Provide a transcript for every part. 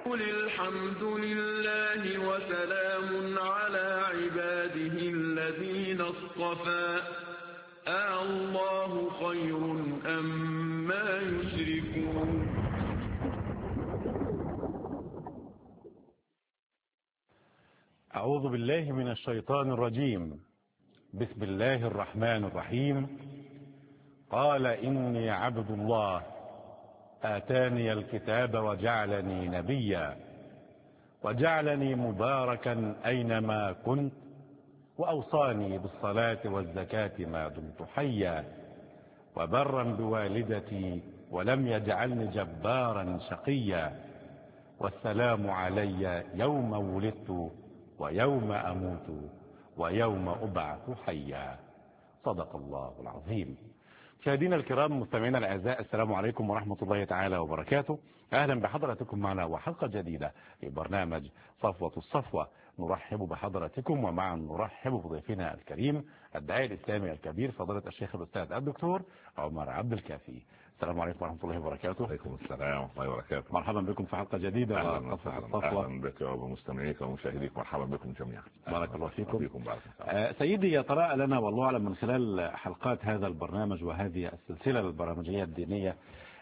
قل الحمد لله وسلام على عباده الذين اصطفى الله خير أما يشركون. أعوذ بالله من الشيطان الرجيم. بسم الله الرحمن الرحيم. قال إني عبد الله آتاني الكتاب وجعلني نبيا وجعلني مباركا أينما كنت وأوصاني بالصلاة والزكاة ما دمت حيا وبرا بوالدتي ولم يجعلني جبارا شقيا والسلام علي يوم ولدت ويوم أموت ويوم أبعث حيا. صدق الله العظيم. مشاهدينا الكرام مستمعينا الاعزاء، السلام عليكم ورحمه الله تعالى وبركاته. اهلا بحضراتكم معنا وحلقه جديده في برنامج صفوه الصفوه. نرحب بحضراتكم ومعا نرحب بضيفنا الكريم الداعي الاسلامي الكبير فضيله الشيخ الاستاذ الدكتور عمر عبد الكافي. السلام عليكم ورحمه الله وبركاته. وعليكم السلام ورحمه الله وبركاته. مرحبا بكم في حلقه جديده من صفوه الصفوه. اهلا بك وبمستمعيك ومشاهديك، مرحبا بكم جميعا. بارك الله فيكم. بارك سيدي، يطرأ لنا والله أعلم من خلال حلقات هذا البرنامج وهذه السلسله البرامجيه الدينيه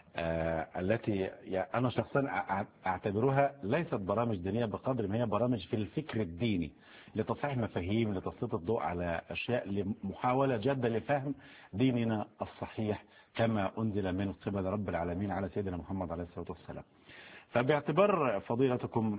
التي أنا شخصا أعتبرها ليست برامج دينية بقدر ما هي برامج في الفكر الديني لتصحيح مفاهيم، لتسليط الضوء على أشياء، لمحاولة جادة لفهم ديننا الصحيح كما أنزل من قبل رب العالمين على سيدنا محمد عليه الصلاة والسلام. فباعتبار فضيلتكم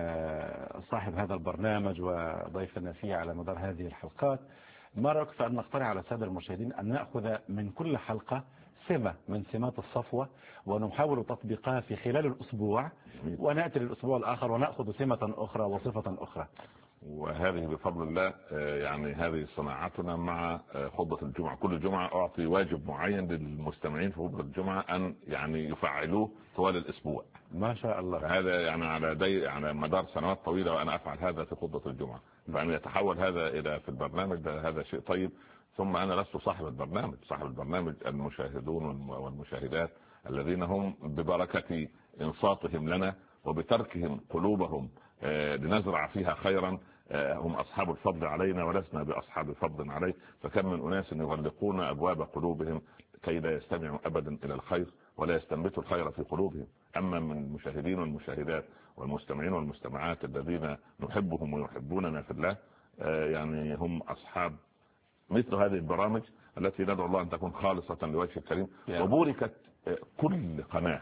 صاحب هذا البرنامج وضيفنا فيه على مدار هذه الحلقات، ما رأيك فأن نقترح على السادة المشاهدين أن نأخذ من كل حلقة سمة من سمات الصفوة ونحاول تطبيقها في خلال الأسبوع، ونأتي للأسبوع الآخر ونأخذ سمة أخرى وصفة أخرى. وهذه بفضل الله يعني هذه صناعتنا مع خطبة الجمعة. كل جمعة أعطي واجب معين للمستمعين في خطبة الجمعة أن يعني يفعلوه طوال الأسبوع. ما شاء الله. هذا يعني على مدار سنوات طويلة وأنا أفعل هذا في خطبة الجمعة، فأن يتحول هذا إلى في البرنامج هذا شيء طيب. ثم أنا لست صاحب البرنامج، صاحب البرنامج المشاهدون والمشاهدات الذين هم ببركة إنصاتهم لنا وبتركهم قلوبهم لنزرع فيها خيرا هم أصحاب الفضل علينا ولسنا بأصحاب فضل عليه. فكم من أناس يغلقون أبواب قلوبهم كي لا يستمعوا أبدا إلى الخير ولا يستنبتوا الخير في قلوبهم. أما من المشاهدين والمشاهدات والمستمعين والمستمعات الذين نحبهم ويحبوننا في الله يعني هم أصحاب مثل هذه البرامج التي ندعو الله أن تكون خالصة لوجه الكريم. وبوركت كل قناة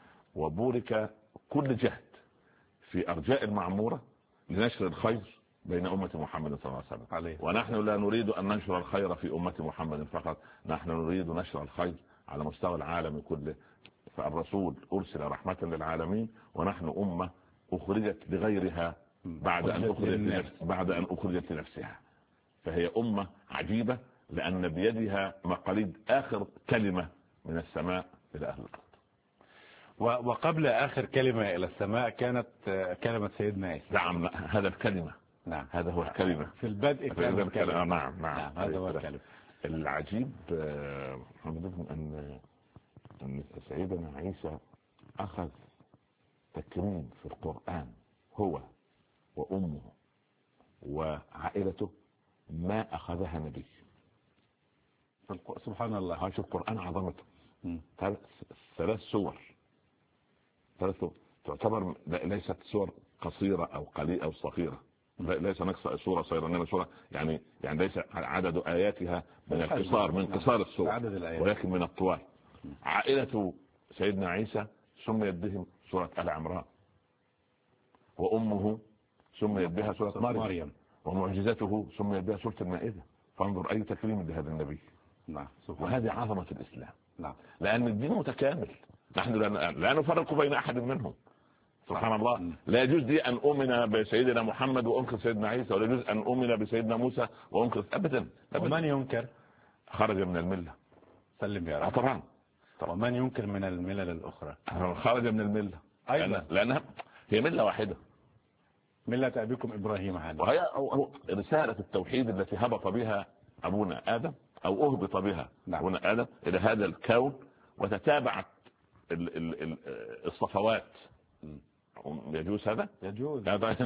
وبورك كل جهد في أرجاء المعمورة لنشر الخير بين أمة محمد صلى الله عليه وسلم. ونحن لا نريد أن ننشر الخير في أمة محمد فقط، نحن نريد نشر الخير على مستوى العالم كله. فالرسول أرسل رحمة للعالمين، ونحن أمة أخرجت لغيرها بعد أن أخرجت لنفسها. فهي أمة عجيبة لأن بيدها مقاليد آخر كلمة من السماء إلى أهل الأرض. وقبل آخر كلمة إلى السماء كانت كلمة سيدنا عيسى. نعم، هذا الكلمة. نعم، هذا هو الكلمة. في البدء كانت الكلمة. نعم هذا هو الكلمة. العجيب أن سيدنا عيسى أخذ تكريم في القرآن هو وأمه وعائلته ما أخذها نبي. سبحان الله. هذا القرآن عظمته. ثلاث سور تعتبر ليست سور قصيرة أو قليلة أو صغيرة، ليس نقص سورة صغيرة، إنما سورة يعني ليس عدد آياتها من القصار من قصار السور ولكن من الطوال. عائلة سيدنا عيسى سميت بهم سورة آل عمران، وأمه سميت بها سورة مريم، ومعجزته سميت بها سورة المائدة. فانظر أي تكريم لهذا النبي. وهذه عظمة الإسلام. لأن الدين متكامل، نحن لا نفرق بين أحد منهم. سبحان الله. لا يجوز لي أن أؤمن بسيدنا محمد وأنكر سيدنا عيسى، ولا يجوز أن أؤمن بسيدنا موسى وأنكر أبدا. ومن ينكر خرج من الملة. سلم يا رب. طبعا. ومن ينكر من الملل الأخرى خرج من الملة أيضا، لأنها هي ملة واحدة، ملة أبيكم إبراهيم هذا. وهي رسالة التوحيد التي هبط بها أبونا آدم أو أهبط بها أبونا آدم إلى هذا الكون، وتتابعت الصفوات يجوز هذا؟ يجوز.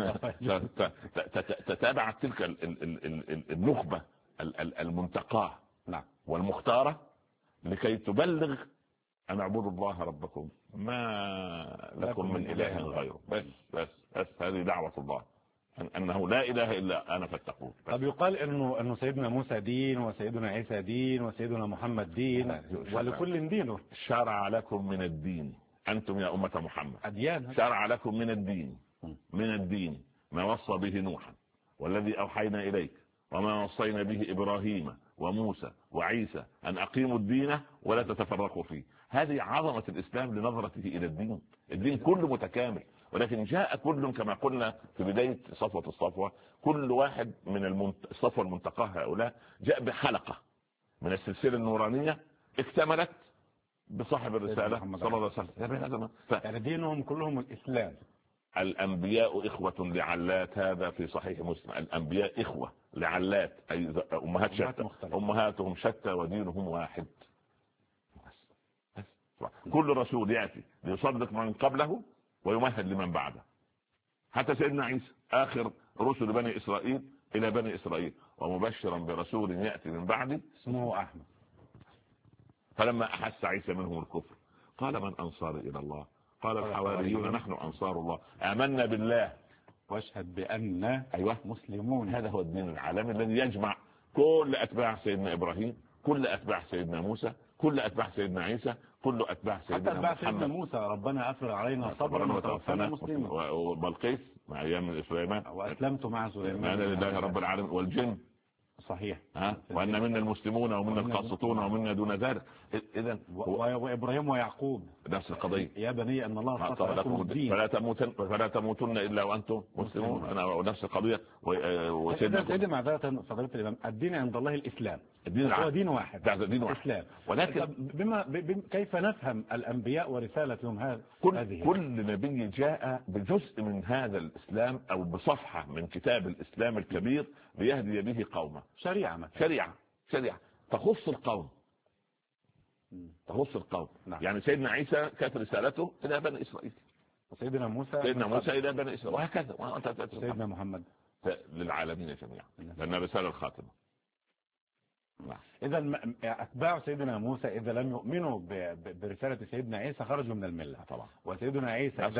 تتابع تلك النخبة المنتقاة نعم والمختارة لكي تبلغ أن اعبدوا الله ربكم ما لكم من إله غيره. بس هذه دعوة الله أنه لا إله إلا أنا فاتقون. طب يقال إنه سيدنا موسى دين وسيدنا عيسى دين وسيدنا محمد دين ولكل دينه. شرع لكم من الدين أنتم يا أمة محمد أديان. شرع لكم من الدين ما وصى به نوحا والذي أوحينا إليك وما وصينا به إبراهيم وموسى وعيسى أن أقيموا الدين ولا تتفرقوا فيه. هذه عظمة الإسلام لنظرته إلى الدين كله متكامل، ولكن جاء كل كما قلنا في بداية الصفوة كل واحد من الصفوة المنتقاه هؤلاء جاء بحلقة من السلسلة النورانية اكتملت بصاحب الرسالة صلى الله عليه وسلم. يعني دينهم كلهم الإسلام. الأنبياء إخوة لعلات، هذا في صحيح مسلم. الأنبياء إخوة لعلات أي أمهات شتى، أمهاتهم شتى ودينهم واحد. كل رسول يأتي ليصدق من قبله ويمهد لمن بعده. حتى سيدنا عيسى آخر رسل بني إسرائيل إلى بني إسرائيل ومبشرا برسول يأتي من بعده اسمه أحمد. فلما أحس عيسى منهم الكفر قال من أنصار إلى الله؟ قال الحواريون نحن أنصار الله آمنا بالله واشهد بأن مسلمون. هذا هو الدين العالمي الذي يجمع كل أتباع سيدنا إبراهيم، كل أتباع سيدنا موسى، كل أتباع سيدنا عيسى، كل أتباع سيدنا محمد. حتى سيدنا موسى ربنا أفرغ علينا صبرا وتوفنا مسلمين. وبلقيس مع أيام سليمان وأسلمت مع سليمان لله رب العالمين. والجن صحيح. وأن منا المسلمون ومنا القاسطون ومنا دون ذلك. إذن وإبراهيم ويعقوب نفس القضية. يا بني أن الله اصطفى لكم الدين فلا تموتن إلا وأنتم مسلمون. أنا نفس القضية. سيدنا معذرة فضيلة الإمام، الدين عند الله الإسلام. الدين هو دين واحد. دين واحد. الإسلام. ولكن كيف نفهم الأنبياء ورسالتهم هذه؟ كل نبي جاء بجزء من هذا الإسلام أو بصفحة من كتاب الإسلام الكبير ليهدي به قومه. شريعة تخص القوم. نعم. يعني سيدنا عيسى كانت رسالته إلى بني إسرائيل، سيدنا موسى إلى بني إسرائيل، وهكذا. سيدنا محمد للعالمين جميعا، لأن الرسالة الخاتمة. إذا أتباع سيدنا موسى إذا لم يؤمنوا برسالة سيدنا عيسى خرجوا من الملة طبعا. وسيدنا عيسى نفس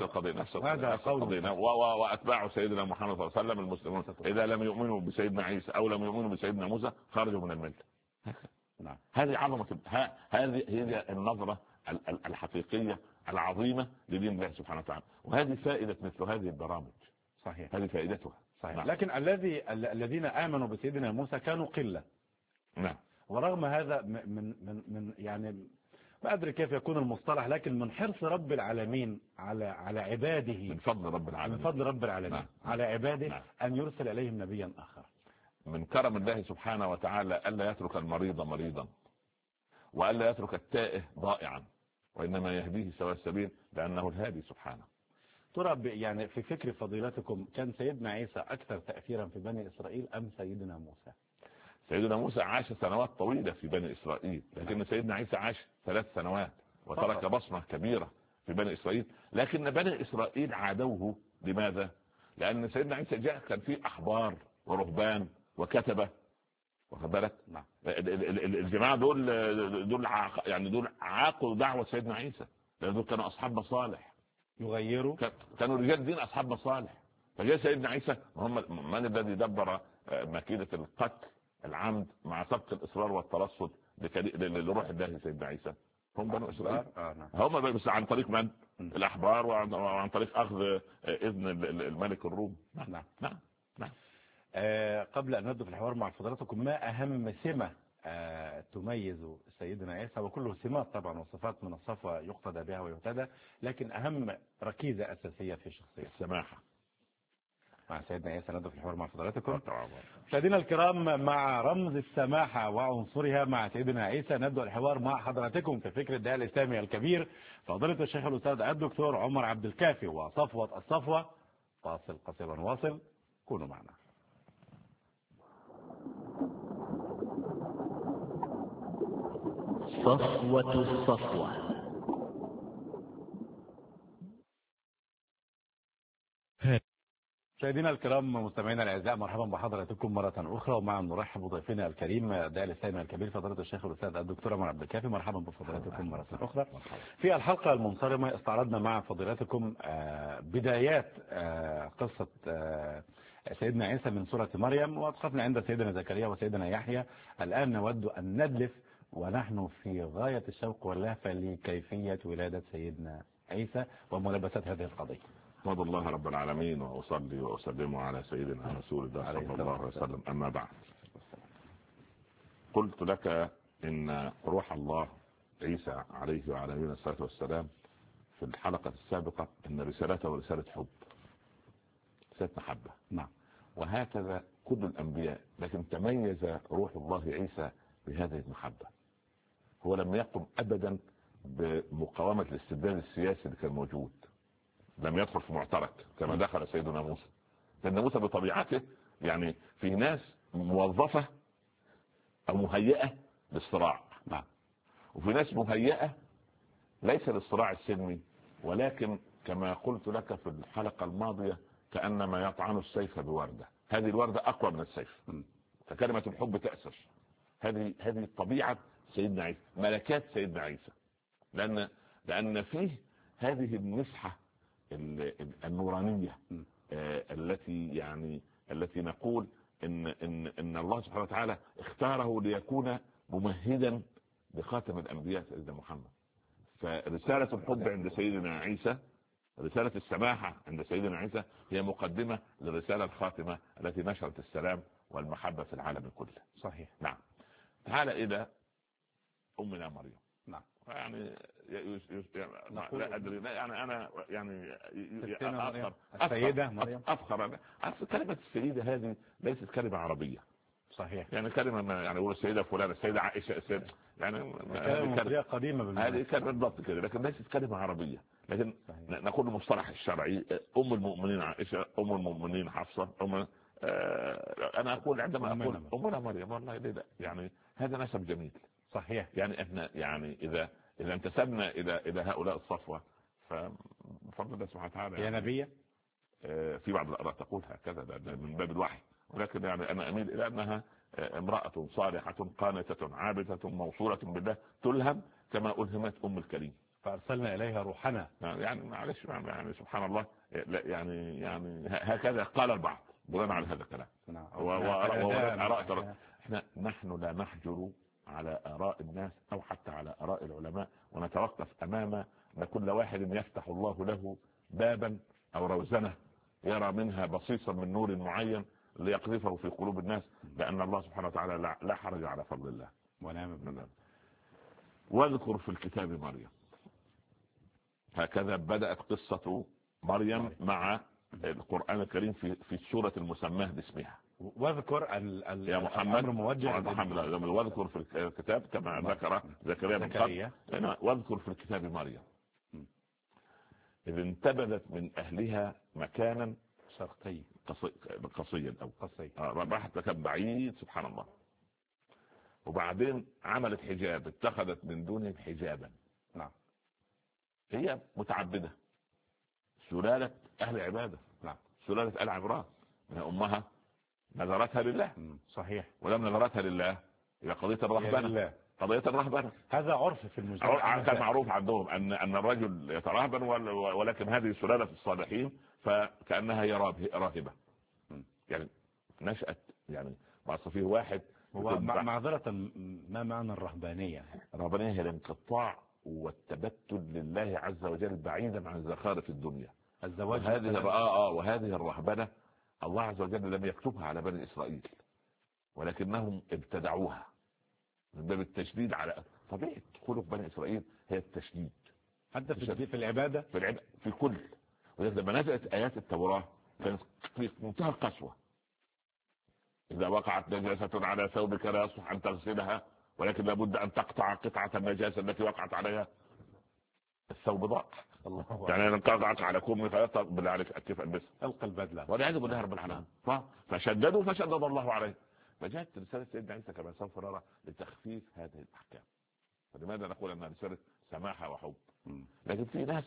القضية. وأتباع سيدنا محمد صلى الله عليه وسلم المسلمون إذا لم يؤمنوا بسيدنا عيسى أو لم يؤمنوا بسيدنا موسى خرجوا من الملة. نعم. هذه عظمة، هذه هي النظرة الحقيقية العظيمة لدين الله سبحانه وتعالى. وهذه فائدة مثل هذه البرامج. صحيح. هذه فائدتها. صحيح. نعم. لكن الذين آمنوا بسيدنا موسى كانوا قلة. نعم. ورغم هذا من يعني ما أدري كيف يكون المصطلح، لكن من حرص رب العالمين على عباده، من فضل رب العالمين نعم. على عباده نعم. أن يرسل إليهم نبيا آخر. من كرم الله سبحانه وتعالى ألا يترك المريض مريضا وألا يترك التائه ضائعا، وإنما يهديه سواء السبيل لأنه الهادي سبحانه. ترى يعني في فكر فضيلتكم كان سيدنا عيسى أكثر تأثيرا في بني إسرائيل أم سيدنا موسى؟ سيدنا موسى عاش سنوات طويلة في بني إسرائيل، لكن سيدنا عيسى عاش 3 سنوات وترك بصمة كبيرة في بني إسرائيل. لكن بني إسرائيل عادوه. لماذا؟ لأن سيدنا عيسى جاء كان فيه أحبار ورهبان وكتبة، واخد بالك؟ الجماعة دول عاقوا دعوة سيدنا عيسى، لأن دول كانوا أصحاب مصالح يغيروا، كانوا رجال دين أصحاب مصالح. فجاء سيدنا عيسى من الذي دبر مكيدة القتل العمد مع سبق الإصرار والترصد لروح الله سيدنا عيسى؟ هم بنو إسرائيل. هم بس عن طريق من؟ الأحبار، وعن طريق أخذ إذن الملك الروم. نعم. قبل أن نبدأ في الحوار مع فضلاتكم، ما أهم سمة تميز سيدنا عيسى؟ وكله سمات طبعا وصفات من الصفوة يقتدى بها ويهتدى، لكن أهم ركيزة أساسية في شخصية السماحة. مع سيدنا عيسى نبدأ في الحوار مع فضلاتكم. مشاهدينا الكرام، مع رمز السماحة وعنصرها مع سيدنا عيسى نبدأ الحوار مع حضراتكم في فكر الداعية الإسلامي الكبير فضيلة الشيخ الأستاذ الدكتور عمر عبد الكافي وصفوة الصفوة. فاصل قصير ونواصل، كونوا معنا. صفوة الصفوة. مشاهدينا الكرام، مستمعينا الاعزاء، مرحبا بحضراتكم مره اخرى، ومع نرحب بضيفنا الكريم داعي الاسلامي الكبير فضيله الشيخ الاستاذ الدكتور عمر عبد الكافي. مرحبا بفضيلتكم مره اخرى. في الحلقه المنصرمه استعرضنا مع فضيلتكم بدايات قصه سيدنا عيسى من سوره مريم، ووقفنا عند سيدنا زكريا وسيدنا يحيى. الان نود ان ندلف ونحن في غايه الشوق واللهفه لكيفيه ولاده سيدنا عيسى وملابسات هذه القضيه. احمد الله رب العالمين واصلي واسلم على سيدنا رسول الله صلى الله عليه وسلم. اما بعد، قلت لك ان روح الله عيسى عليه وعلى نبينا الصلاه والسلام في الحلقه السابقه ان رسالته رساله حب، رساله محبه. نعم. وهكذا كل الانبياء، لكن تميز روح الله عيسى بهذه المحبه. هو لم يقم ابدا بمقاومه الاستبداد السياسي اللي كان موجود، لم يدخل في معترك كما دخل سيدنا موسى، لأن موسى بطبيعته يعني في ناس موظفة أو مهيئة للصراع، وفي ناس مهيئة ليس للصراع السلمي، ولكن كما قلت لك في الحلقة الماضية كأنما يطعن السيف بوردة، هذه الوردة أقوى من السيف، فكلمة الحب تأثر. هذه طبيعة سيدنا عيسى، ملكات سيدنا عيسى، لأن فيه هذه المسحة النورانية التي نقول ان الله سبحانه وتعالى اختاره ليكون ممهدا لخاتم الانبياء سيدنا محمد. فرسالة الحب عند سيدنا عيسى، رسالة السماحة عند سيدنا عيسى، هي مقدمة للرسالة الخاتمة التي نشرت السلام والمحبة في العالم كله. صحيح. نعم. تعال الى امنا مريم. نعم. يعني لا ادري، يعني انا يعني السيدة مريم افخر. كلمة السيدة هذه ليست كلمة عربية. صحيح. يعني كلمة يعني يقول السيدة فلانة، السيدة عائشة، السيدة يعني كلمة قديمة هذه كلمة بالضبط كده، لكن ليست كلمة عربية. لكن نقول المصطلح الشرعي ام المؤمنين عائشة، ام المؤمنين حفصة، انا اقول عندما اقول امنا مريم والله ليه لا، يعني هذا نسب جميل. صحيح. يعني احنا يعني اذا انتسبنا الى هؤلاء الصفوه فبفضل الله سبحانه وتعالى يا نبيه. في بعض الاراء تقول هكذا من باب الوحي، ولكن يعني انا اميل الى انها امراه صالحه قانته عابده موصوله بالله تلهم كما الهمت الكريم، فارسلنا اليها روحنا. يعني معلش يعني سبحان الله، يعني هكذا قال البعض بناء على هذا الكلام. احنا نحن لا نحجر على آراء الناس أو حتى على آراء العلماء، ونتوقف أمام أن كل واحد يفتح الله له بابا أو روزنة يرى منها بصيصا من نور معين ليقذفه في قلوب الناس، لأن الله سبحانه وتعالى لا حرج على فضل الله. ونعم بالله. واذكر في الكتاب مريم. هكذا بدأت قصة مريم مع القرآن الكريم في السورة المسماة باسمها. واذكر يا محمد موجه واذكر في الكتاب كما ذكر زكريا من قبل، واذكر في الكتاب مريم إذ انتبذت من أهلها مكانا شرقي قصيا أو قصي، راحت مكان بعيد سبحان الله، وبعدين عملت حجاب، اتخذت من دونهم حجابا. نعم. هي متعبدة، سلالة أهل عبادة. نعم. سلالة آل عمران، أمها نذرتها لله. صحيح. ولم نذرتها لله إلى قضية الرهبنة. قضية الرهبنة هذا عرف في المجتمع، كان معروف عندهم أن الرجل يترهبن، ولكن هذه سلالة الصالحين فكأنها هي راهبة. يعني نشأت يعني فيه واحد. معذرة، ما معنى الرهبانية؟ الرهبانية هي الانقطاع والتبتل لله عز وجل بعيدا عن زخارف الدنيا، الزواج. وهذه الرهبنة الله عز وجل لم يكتبها على بني إسرائيل، ولكنهم ابتدعوها من باب التشديد على طبيعة خلق بني إسرائيل، هي التشديد حتى في العبادة، في كل. ولما نزلت آيات التوراة كانت في منتهى القسوة. إذا وقعت نجاسة على ثوبك لا يصح أن تغسلها، ولكن لابد أن تقطع قطعة النجاسة التي وقعت عليها، الثوب ضاع. يعني أنا قطعت على كم خياطة بالله عليك كيف ألبسها؟ ألقى البدلة. والعياذ بالله رب العالمين. فشددوا فشدد الله عليه. فجاءت رسالة سيدنا عيسى كما سوف نرى لتخفيف هذه الأحكام. فلماذا نقول أنها رسالة سماحة وحب؟ لكن في ناس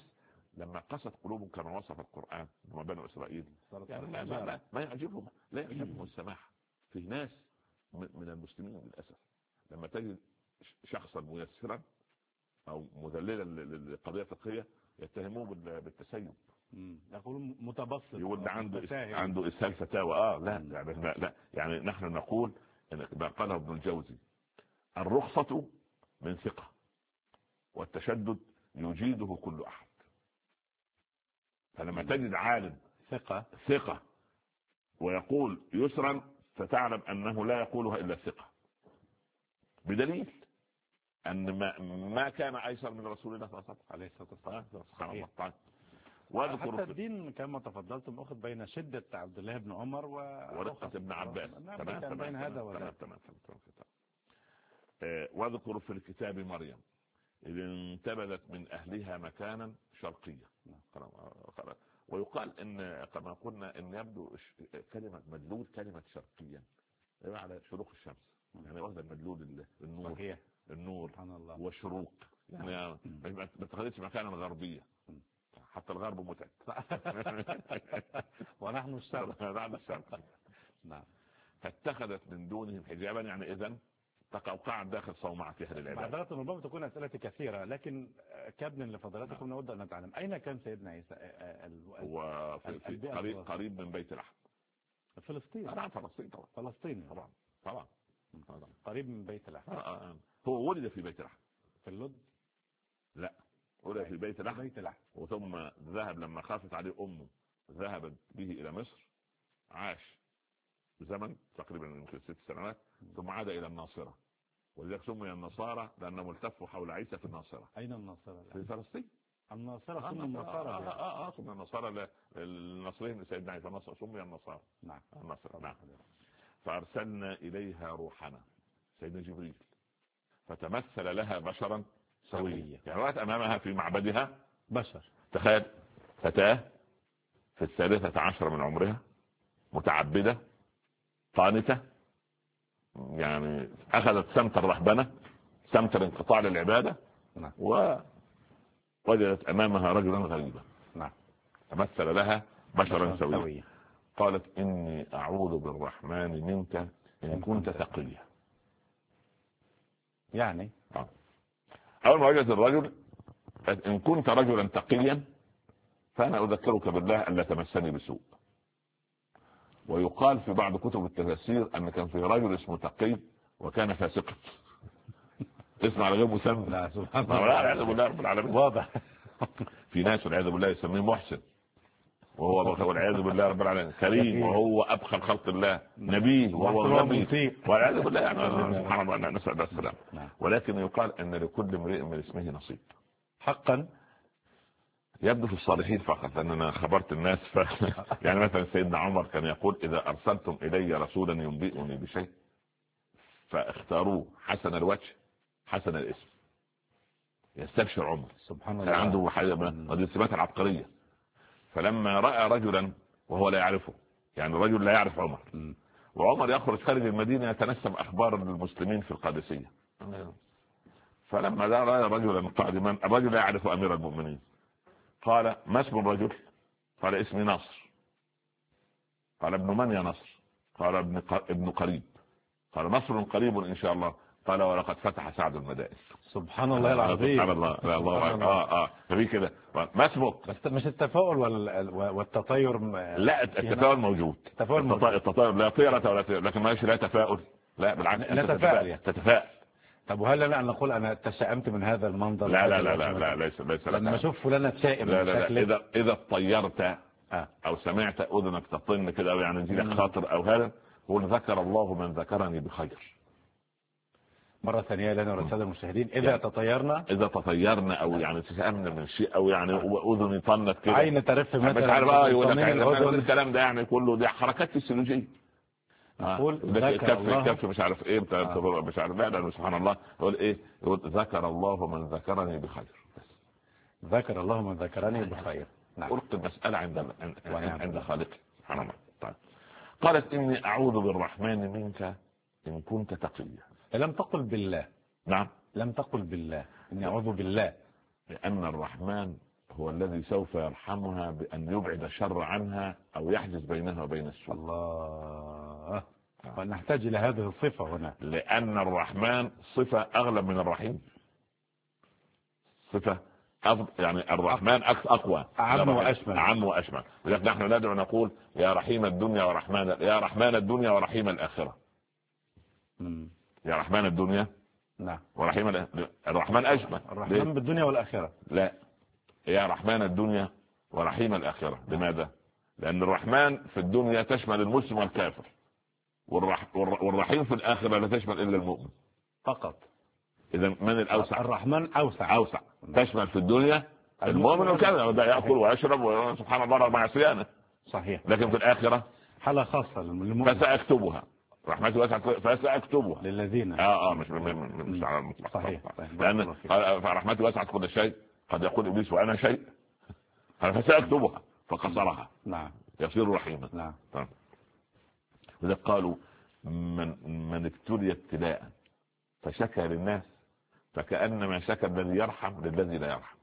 لما قست قلوبهم كما وصف القرآن هم بنو إسرائيل، يعني ما يعجبهم، لا يعجبهم السماح. في ناس من المسلمين للأسف لما تجد شخصا ميسرا أو مذللا للقضية الفقهية يتهموه بالتسيب، يقول متبسط، يقول عنده إسهال فتاوى. لا يعني نحن نقول ما قاله ابن الجوزي: الرخصة من ثقة، والتشدد يجيده كل أحد. فلما تجد عالم ثقة ويقول يسرا فتعلم أنه لا يقولها إلا الثقة، بدليل أن ما كان أيسر من رسول الله صلى الله عليه وسلم. حتى الدين كما تفضلتم أخذ بين شدة عبد الله بن عمر ورقة ابن عباس. بين هذا وذاك. واذكر في الكتاب مريم إذ انتبذت من أهلها مكانا شرقيا. ويقال إن كما قلنا إن يبدو كلمة مدلول كلمة شرقيا على شروق الشمس، يعني واخد المدلول النور والشروق، يعني ما تاخدش مكانا غربية، حتى الغرب متعب. ونحن الشرق. نعم. فاتخذت من دونهم حجابا، يعني إذن تقوقعت داخل صومعتها للعباد. معذرة ربما تكون أسئلتي كثيرة، لكن كابن لفضلاتكم نود أن نتعلم أين كان سيدنا عيسى؟ قريب من بيت لحم، فلسطين. نعم فلسطين طبعا. فلسطين طبعا. قريب من بيت لحم. هو ولد في بيت لحم. في اللد؟ لا، ولد في بيت لحم. وثم ذهب لما خافت عليه أمه ذهبت به إلى مصر، عاش زمن تقريبا يمكن 6 سنوات، ثم عاد إلى الناصرة، ولذلك سمي النصارى لأنهم التفوا حول عيسى في الناصرة. أين الناصرة؟ في فلسطين. الناصرة سمي النصارى. سمي النصارى النصرين لسيدنا عيسى، سمي النصارى. نعم. النصارى. نعم. فأرسلنا إليها روحنا سيدنا جبريل فتمثل لها بشرا سويا، يعني رأت أمامها في معبدها بشر. تخيل فتاة في 13 من عمرها، متعبدة قانتة، يعني أخذت سمت الرهبنة، سمت الانقطاع للعبادة. نعم. ووجدت أمامها رجلا غريبا. نعم. تمثل لها بشرا سويا. قالت إني أعوذ بالرحمن منك إن كنت تقيا. يعني أول ما وجدت الرجل إن كنت رجلا تقيا فأنا أذكرك بالله أن لا تمسني بسوء. ويقال في بعض كتب التفسير أن كان في رجل اسمه تقي وكان فاسقا. اسمع على غير مسمى. لا سبحان الله. والعياذ بالله رب العالمين. واضح. في ناس والعياذ بالله يسميه محسن وهو والعياذ بالله رب العالمين كريم وهو أبخل خلق الله، نبي وهو غبي والعياذ بالله، يعني سبحان الله نسأل الله السلام. ولكن يقال أن لكل امرئ من اسمه نصيب. حقا يبدو في الصالحين فقط، لأننا خبرت الناس يعني مثلا سيدنا عمر كان يقول إذا أرسلتم إلي رسولا ينبئني بشيء فاختاروه حسن الوجه حسن الاسم. يستبشر عمر سبحان الله، كان عنده حاجة من السمات العبقرية. فلما رأى رجلا وهو لا يعرفه، يعني رجل لا يعرف عمر، وعمر يخرج خارج المدينة يتنسم أخبار المسلمين في القادسية، فلما رأى رجلا قادما، الرجل لا يعرف أمير المؤمنين، قال ما اسم الرجل؟ قال اسمي نصر. قال ابن من يا نصر؟ قال ابن قريب. قال نصر قريب إن شاء الله. قال ولقد فتح سعد المدائن. سبحان الله العظيم. سبحان الله. لا الله في كده. ما اسمك؟ بس مش التفاؤل والتطير. لا التفاؤل موجود. التطير لا طيرة ولا طيرة، لكن ماشي لا تفاؤل. لا بالعكس تتفائل. طب وهل لنا أن نقول أنا تشائمت من هذا المنظر؟ لا ليس لما أشوف فلانة تشائم. لا إذا طيرت أو سمعت أذنك تطن كده، أو يعني يجيلك خاطر أو هذا، قل ذكر الله من ذكرني بخير. مرة ثانية لنا ورسالة المشاهدين، إذا تطيرنا أو يعني تسأمنا من شيء، أو يعني أذني طنت كده، عين ترف مثلا، مش عارف يقول لك الكلام ده يعني كله دي حركات فسيولوجية. نقول ذكر الله مش عارف ايه مش عارف. لا سبحان الله. يقول ايه؟ يقول ذكر الله من ذكرني بخير. ذكر الله من ذكرني بخير. قلت المسألة عند خالقي سبحان الله. طيب. قالت إني أعوذ بالرحمن منك إن كنت تقيا. لم تقل بالله. نعم. لم تقل بالله إني أعوذ بالله، لأن الرحمن هو الذي سوف يرحمها بأن يبعد الشر عنها أو يحجز بينها وبين السوء. الله. ونحتاج إلى هذه الصفة هنا، لأن الرحمن صفة أغلب من الرحيم، صفة يعني الرحمن أقوى، أعم وأشمل. ولكن نحن ندعو نقول يا رحيم الدنيا ورحمن، يا رحمن الدنيا ورحيم الآخرة. يا رحمن الدنيا نعم ورحيم الرحمن أشمل. الرحمن بالدنيا والآخرة. لا، يا رحمن الدنيا ورحيم الآخرة. لماذا؟ لأن الرحمن في الدنيا تشمل المسلم والكافر، والرحيم في الآخرة لا تشمل إلا المؤمن فقط. إذا من الأوسع؟ الرحمن أوسع. تشمل في الدنيا المؤمن والكافر، ده يأكل ويشرب وسبحان الله مع صيانه. صحيح. لكن في الآخرة حالة خاصة للمؤمن. فسأكتبها رحمتي واسعة، فسأكتبها للذين مش على المطلق. صحيح. لأن رحمتي واسعة كل شيء، قد يقول إبليس وأنا شيء، فسأكتبها فقصرها. نعم. يصير رحيما. نعم. وإذا قالوا من ابتلي ابتلاء فشكى للناس فكأنما شكى الذي يرحم للذي لا يرحم.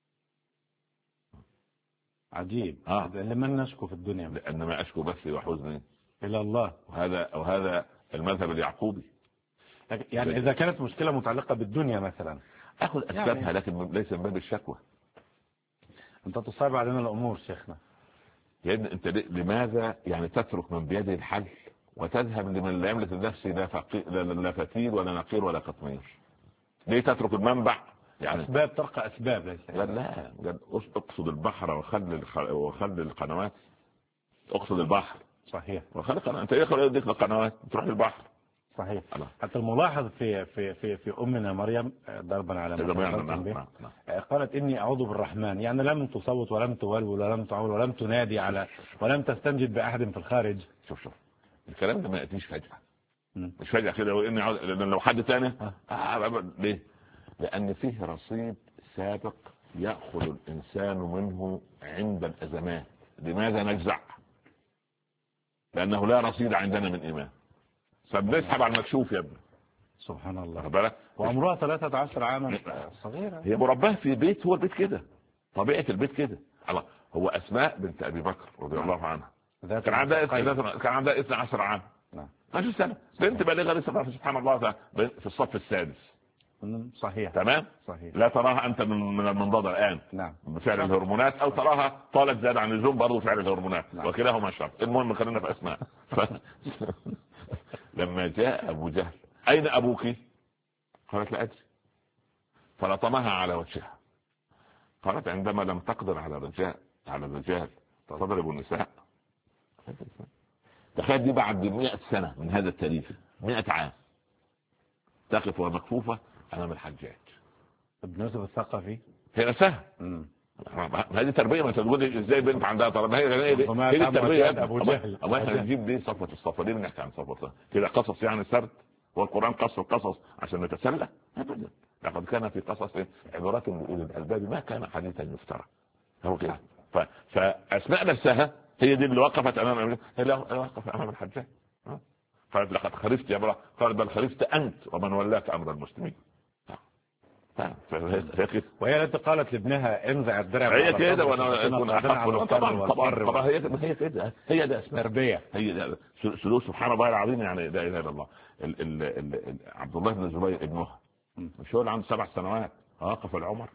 عجيب. لمن نشكو في الدنيا؟ لأن ما أشكو بثي وحزني إلى الله. وهذا المذهب اليعقوبي. يعني إذا كانت مشكلة متعلقة بالدنيا مثلا أخذ أسبابها يعني، لكن ليس من باب الشكوى. أنت تصعب علينا الأمور شيخنا. يعني أنت لماذا يعني تترك من بيده الحل وتذهب لمن لا يملك النفس لا فتيل ولا نقير ولا قطمير؟ ليه تترك المنبع؟ يعني أسباب ترقى أسباب. لا اقصد البحر وخلي القنوات. اقصد البحر. صحيح. وخلي القنوات. انت ايه يديك القنوات تروح للبحر. صحيح. حتى الملاحظ في أمنا مريم ضربا على قالت إني أعوذ بالرحمن، يعني لم تصوت ولم تولول ولم تعول ولم تنادي على ولم تستنجد بأحد في الخارج. شوف الكلام ده ما يأتيش فجأة. مش فجأة كده وإني لو حد تاني ليه؟ لأن فيه رصيد سابق يأخذ الإنسان منه عند الأزمات. لماذا نجزع؟ لأنه لا رصيد عندنا من إيمان، فبنسحب على المكشوف يا ابني. سبحان الله. وعمرها 13 عاما صغيرة، هي مرباه في بيت، هو البيت كده، طبيعة البيت كده. الله، هو أسماء بنت أبي بكر رضي الله عنها كان عندها 12 عام. 12 سنة، بنت بالغة لسه سبحان الله في الصف السادس. صحيح. تمام. صحيح. لا تراها انت من المنضدة الان. نعم. بفعل الهرمونات او تراها طالت زاد عن اللزوم برضه بفعل الهرمونات. نعم. وكلاهما شر. المهم خلينا في اسماء. لما جاء ابو جهل اين ابوك؟ قالت لا ادري. فلطمها على وجهها. قالت عندما لم تقدر على الرجال تضرب النساء. تخيل دي بعد 100 سنة من هذا التاريخ، 100 عام تقف ومكفوفة أمام الحجاج. ابن يوسف الثقفي هي نفسها. هذه تربية. ما تقول ازاي بنت عندها تربية؟ هي التربية. أبو جهل. الله احنا نجيب ليه صفوة الصفوة؟ ليه بنحكي عن صفوة كده قصص يعني سرد؟ والقرآن قصص عشان نتسلى؟ أبدا. لقد كان في قصص عبرات لأولي الألباب ما كان حديثا يفترى. هو كده. فأسماء نفسها هي دي اللي وقفت أمام الحجاج. قالت لقد خلفت يا امرأة. قال بل خلفت أنت ومن ولاك أمر المسلمين. وهي التي قالت لابنها انزع الدرع. هي كده وانا اكون احق. طبعا هي كده. هي ده اسمها تربيه. هي ده سلوك سبحان الله العظيم. يعني لا اله الا الله. عبد الله بن الزبير ابنها مش هو اللي عنده 7 سنوات وقف العمر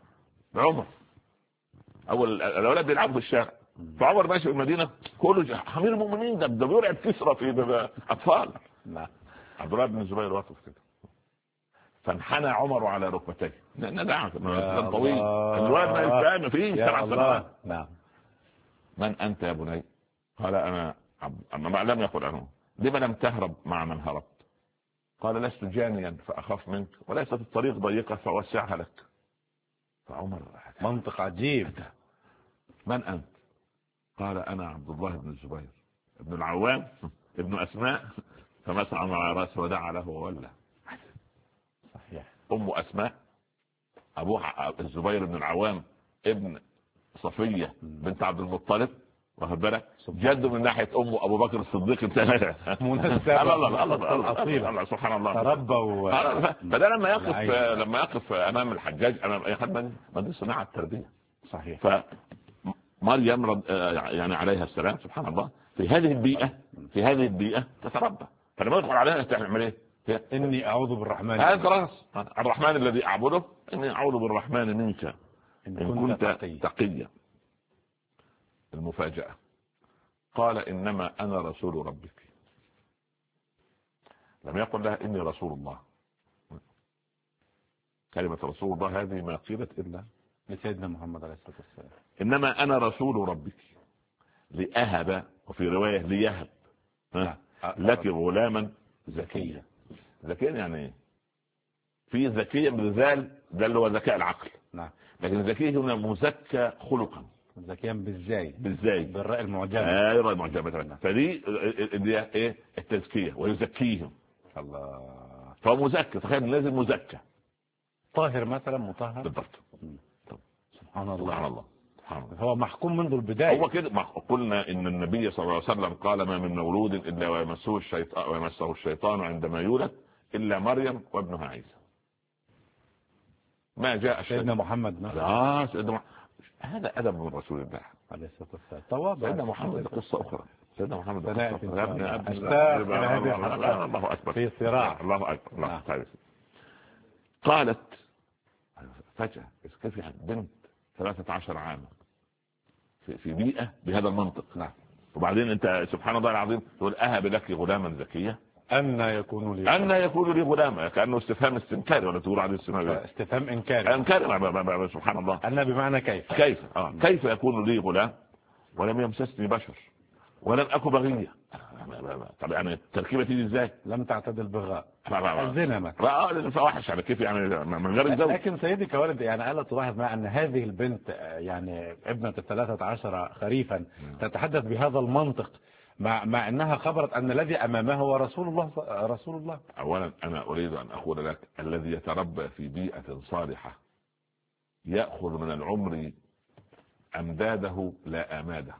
اول الاولاد بيلعبوا في الشارع، فعمر ماشي في المدينه كله حمير المؤمنين، ده بيرعب كسرى في اطفال. عبد الله بن الزبير واقف كده فانحنى عمر على ركبتيه. نزع طويل الولد ما يفهم فيه 7 سنوات. نعم. من انت يا بني؟ قال انا ما لم يقل عنه. لما لم تهرب مع من هربت؟ قال لست جانيا فاخاف منك وليست الطريق ضيقه فاوسعها لك. فعمر منطق عجيب. من انت؟ قال انا عبد الله بن الزبير ابن العوام ابن اسماء. فمسح على راسه ودعا له وولى. صحيح. ام اسماء ابوها الزبير بن العوام ابن صفيه بنت عبد المطلب، واخد بالك؟ جده من ناحيه امه ابو بكر الصديق. مناسبه. الله سبحان الله. تربى فده لما يقف امام الحجاج امام اي حد، ما دي صناعه التربيه. صحيح. فمريم يعني عليها السلام سبحان الله في هذه البيئة تتربى. فلما يدخل عليها تعمل ايه؟ اني اعوذ بالرحمن. هذا خلاص الرحمن الذي اعبده اني اعوذ بالرحمن منك ان كنت تقيا. المفاجأة قال انما انا رسول ربك. لم يقل لها اني رسول الله. كلمة رسول الله هذه ما قيلت الا لسيدنا محمد عليه الصلاة والسلام. انما انا رسول ربك لأهب، وفي رواية ليهب لك غلاما زكيا. زكيا يعني ايه؟ في زكيا بالذال ده اللي هو ذكاء العقل. نعم. لكن زكي هنا مزكى خلقا. زكيا بالزاي بالراء المعجمة. الراء المعجمة. فدي ايه التزكية ويزكيهم. الله. فهو مزكى. تخيل لازم مزكى طاهر مثلا مطهر بالضبط. سبحان الله. سبحان الله. هو محكوم منذ البداية. هو كده قلنا ان النبي صلى الله عليه وسلم قال ما من مولود الا ويمسه الشيطان عندما يولد الا مريم وابنها عيسى. ما جاء سيدنا محمد هذا ادب من رسول الله عليه الصلاه والسلام. سيدنا محمد قصه اخرى. سيدنا محمد الله اكبر في صراع. الله اكبر. قالت فجأة كيف يعني بنت 13 عاما في بيئة بهذا المنطق. نعم. وبعدين انت سبحان الله العظيم تقول اهب لك غلاما زكيا. أن يكون لي غلاما كأنه استفهام استنكاري ولا تقول عليه استفهام انكاري. سبحان الله. أن بمعنى كيف كيف يكون لي غلام ولم يمسسني بشر ولم أكن بغيا. طب يعني التركيبة دي ازاي؟ لم تعتدل بغاء الزنا مثلا الفواحش على كيف يعني من غير الزوج. لكن سيدي كوالد يعني ألا تلاحظ مع أن هذه البنت يعني ابنة 13 خريفا تتحدث بهذا المنطق مع أنها خبرت أن الذي أمامها هو رسول الله. أولا أنا أريد أن أقول لك الذي يتربى في بيئة صالحة يأخذ من العمر أمداده لا آماده.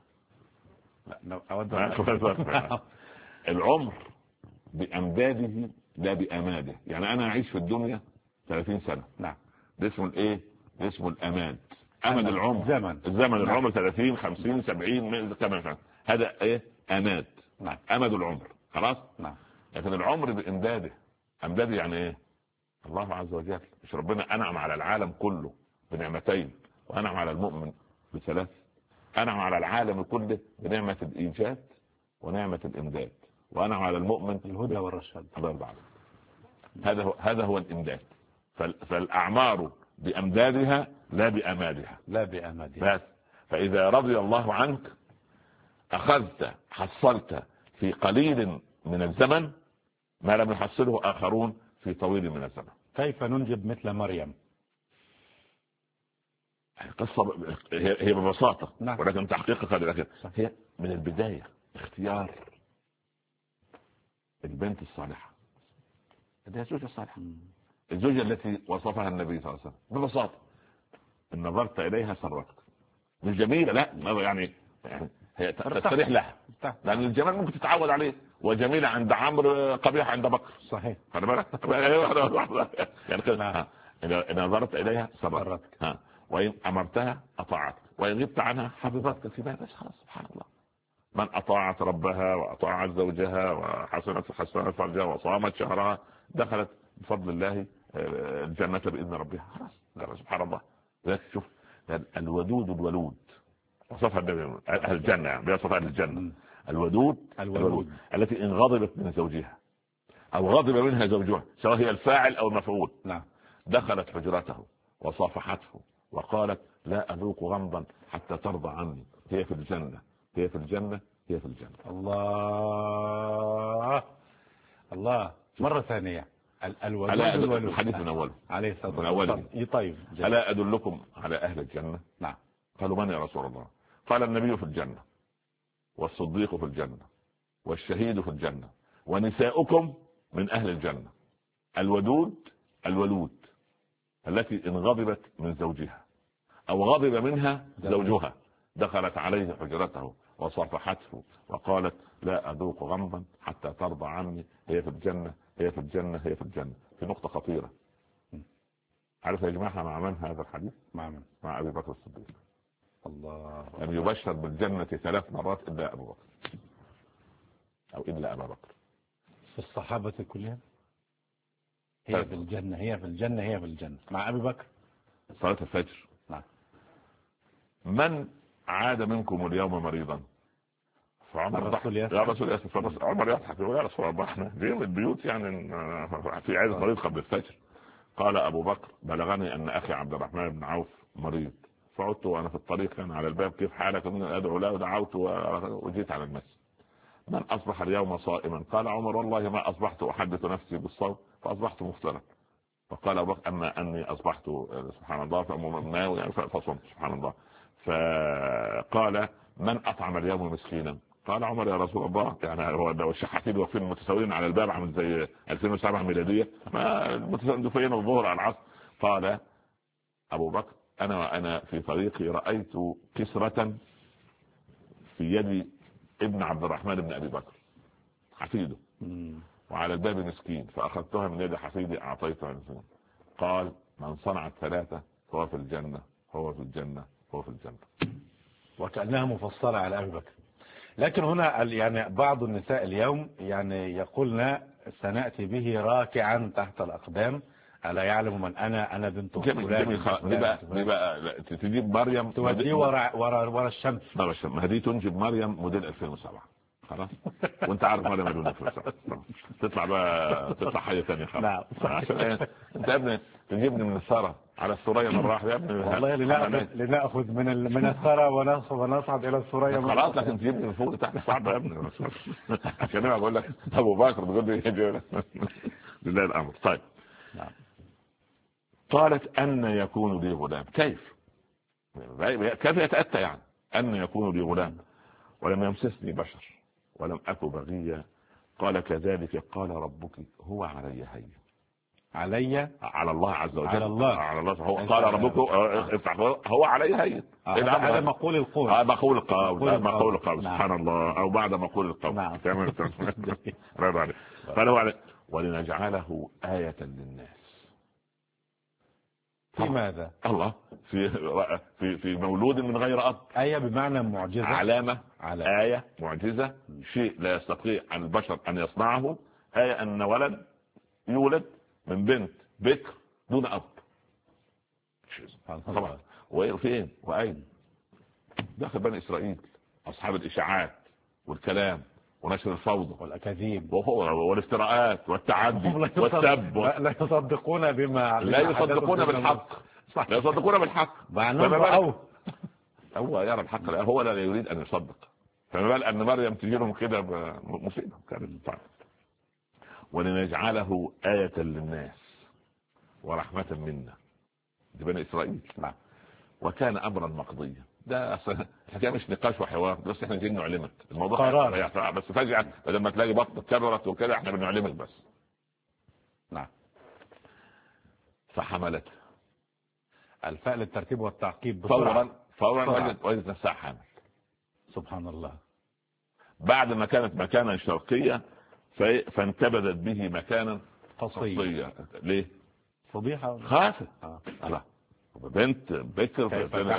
العمر بأمداده لا بأماده. يعني أنا أعيش في الدنيا 30 سنة. نعم. ده اسمه الإيه؟ ده اسمه الأماد. أمد العمر الزمن العمر 30 50 70 كمان. هذا إيه؟ أماد. نعم. أمد العمر خلاص. نعم. لكن العمر بإمداده. أمداده يعني إيه؟ الله عز وجل مش ربنا أنعم على العالم كله بنعمتين وأنعم على المؤمن بثلاث. أنعم على العالم كله بنعمة الإيجاد ونعمة الإمداد وأنعم على المؤمن الهدى والرشاد. هذا هو الإمداد. فالأعمار بأمدادها لا بأمادها. بس فإذا رضي الله عنك أخذت حصلت في قليل من الزمن ما لم يحصله آخرون في طويل من الزمن. كيف ننجب مثل مريم؟ قصة هي ببساطة. نعم. ولكن تحقيقها لكن هي من البداية اختيار البنت الصالحة. هي الزوجة الصالحة. الزوجة التي وصفها النبي صلى الله عليه وسلم ببساطة إن نظرت إليها سرتك. مش جميلة لا يعني هي تستريح لها لأن الجمال ممكن تتعود عليه. وجميلة عند عمرو قبيحة عند بكر. صحيح. خلي بالك يعني كده. إن نظرت إليها سرتك وإن أمرتها أطاعتك وإن غبت عنها حفظتك في بس خلاص. سبحان الله. من أطاعت ربها وأطاعت زوجها وحسنت فرجها وصامت شهرها دخلت بفضل الله الجنة بإذن ربها. خلاص سبحان الله. لذلك شوف الودود وصفها أهل الجنة يعني بيصف أهل الجنة. الودود التي إن غضبت من زوجها أو غضب منها زوجها سواء هي الفاعل أو المفعول. نعم. دخلت حجرته وصافحته وقالت لا أذوق غمضا حتى ترضى عني. هي في الجنة. الله مرة ثانية. الودود الحديث من أوله عليه الصلاة والسلام. طيب ألا أدلكم على أهل الجنة؟ نعم. قالوا من يا رسول الله؟ قال النبي في الجنة والصديق في الجنة والشهيد في الجنة ونساؤكم من أهل الجنة. الولود التي إن غضبت من زوجها أو غضب منها زوجها دخلت عليه حجرته وصافحته وقالت لا أذوق غمضا حتى ترضى عني. هي في الجنة. في نقطة خطيرة. عارف يا جماعة مع من هذا الحديث؟ مع من؟ مع أبي بكر الصديق. الله. لم يبشر بالجنة 3 مرات إلا أبو بكر، أو إلا أبا بكر. في الصحابة كلهم هي في الجنة، هي في الجنة، هي في الجنة مع أبي بكر. صلاة الفجر. نعم. من عاد منكم اليوم مريضا؟ فعمر ضحك، يا رسول الله. عمر يضحك يا رسول الله، احنا جايين من البيوت يعني في عيادة مريض قبل الفجر. قال أبو بكر: بلغني أن أخي عبد الرحمن بن عوف مريض، فعدت وأنا في الطريق كان على الباب: كيف حالك؟ من أدعو له، ودعوت وجيت على المسجد. من أصبح اليوم صائما؟ قال عمر: والله ما أصبحت أحدث نفسي بالصوم، فأصبحت مفطرا. فقال أبو بكر: أما أني أصبحت سبحان الله فصمت سبحان الله. فقال: من أطعم اليوم مسكينا؟ قال عمر: يا رسول الله، يعني هو الشحاتين واقفين متساويين على الباب عامل زي 2007 ميلادية، ما متساويين الظهر على العصر. قال أبو بكر: أنا في طريقي رأيت كسرة في يد ابن عبد الرحمن بن أبي بكر حفيده، وعلى الباب مسكين، فأخذتها من يد حفيدي أعطيتها للمسلمين. قال: من صنع الثلاثة فهو في الجنة، هو في الجنة، هو في الجنة. وكأنها مفصلة على أبي بكر. لكن هنا يعني بعض النساء اليوم يعني يقولن: سنأتي به راكعا تحت الأقدام، ألا يعلم من أنا بنت فلان. دي بقى تجيب مريم توديه ورا الشمس. ما دي تنجب مريم موديل 2007 خلاص. وانت عارف مريم موديل 2007 تطلع حاجه ثانيه خلاص. نعم. انت يا ابني تجيبني من الثرى على الثريا مره واحده يا ابني. والله لنأخذ من الثرى ونصعد الى الثريا خلاص، لكن تجيبني من فوق لتحت صعبه يا ابني. عشان انا بقول لك ابو بكر بيقول لي لله الامر. طيب. نعم. قالت: أن يكون لي غلام؟ كيف يتأتى يعني أن يكون لي غلام ولم يمسسني بشر ولم أك بغيا؟ قال: كذلك قال ربك هو علي هين. على الله عز وجل. على الله هو قال ربك هو علي هين. هذا مقول القول. مقول القول. سبحان الله. أو بعد مقول القول. قال: ولنجعله آية للناس. في ماذا؟ الله في مولود من غير أب. آية بمعنى معجزة، علامة. آية معجزة، شيء لا يستطيع عن البشر أن يصنعه. آية أن ولد يولد من بنت بكر دون أب. طبعا. وفين وأين؟ داخل بني إسرائيل، أصحاب الإشاعات والكلام ونشر الفوضى والأكاذيب والافتراءات والتعدي والسب. لا يصدقون لا يصدقون بالحق. لا يصدقون بالحق. هو يرى الحق، هو لا يريد أن يصدق. فما بال أن مريم تجي لهم كده مصيبة كانت طبعا. ولنجعله آية للناس ورحمة منا. دي بني إسرائيل. نعم. وكان أمرا مقضيا. ده حكايه مش نقاش وحوار، بس احنا جايين نعلمك الموضوع قرار. بس فجأة لما تلاقي بطنك كبرت وكده احنا بنعلمك بس. نعم. فحملت. الفاء للترتيب والتعقيب فورا وجدت نفسها حامل. سبحان الله. بعد ما كانت مكانا شرقيا فانتبذت به مكانا قصيا. ليه؟ فضيحة. خافت. بنت بكر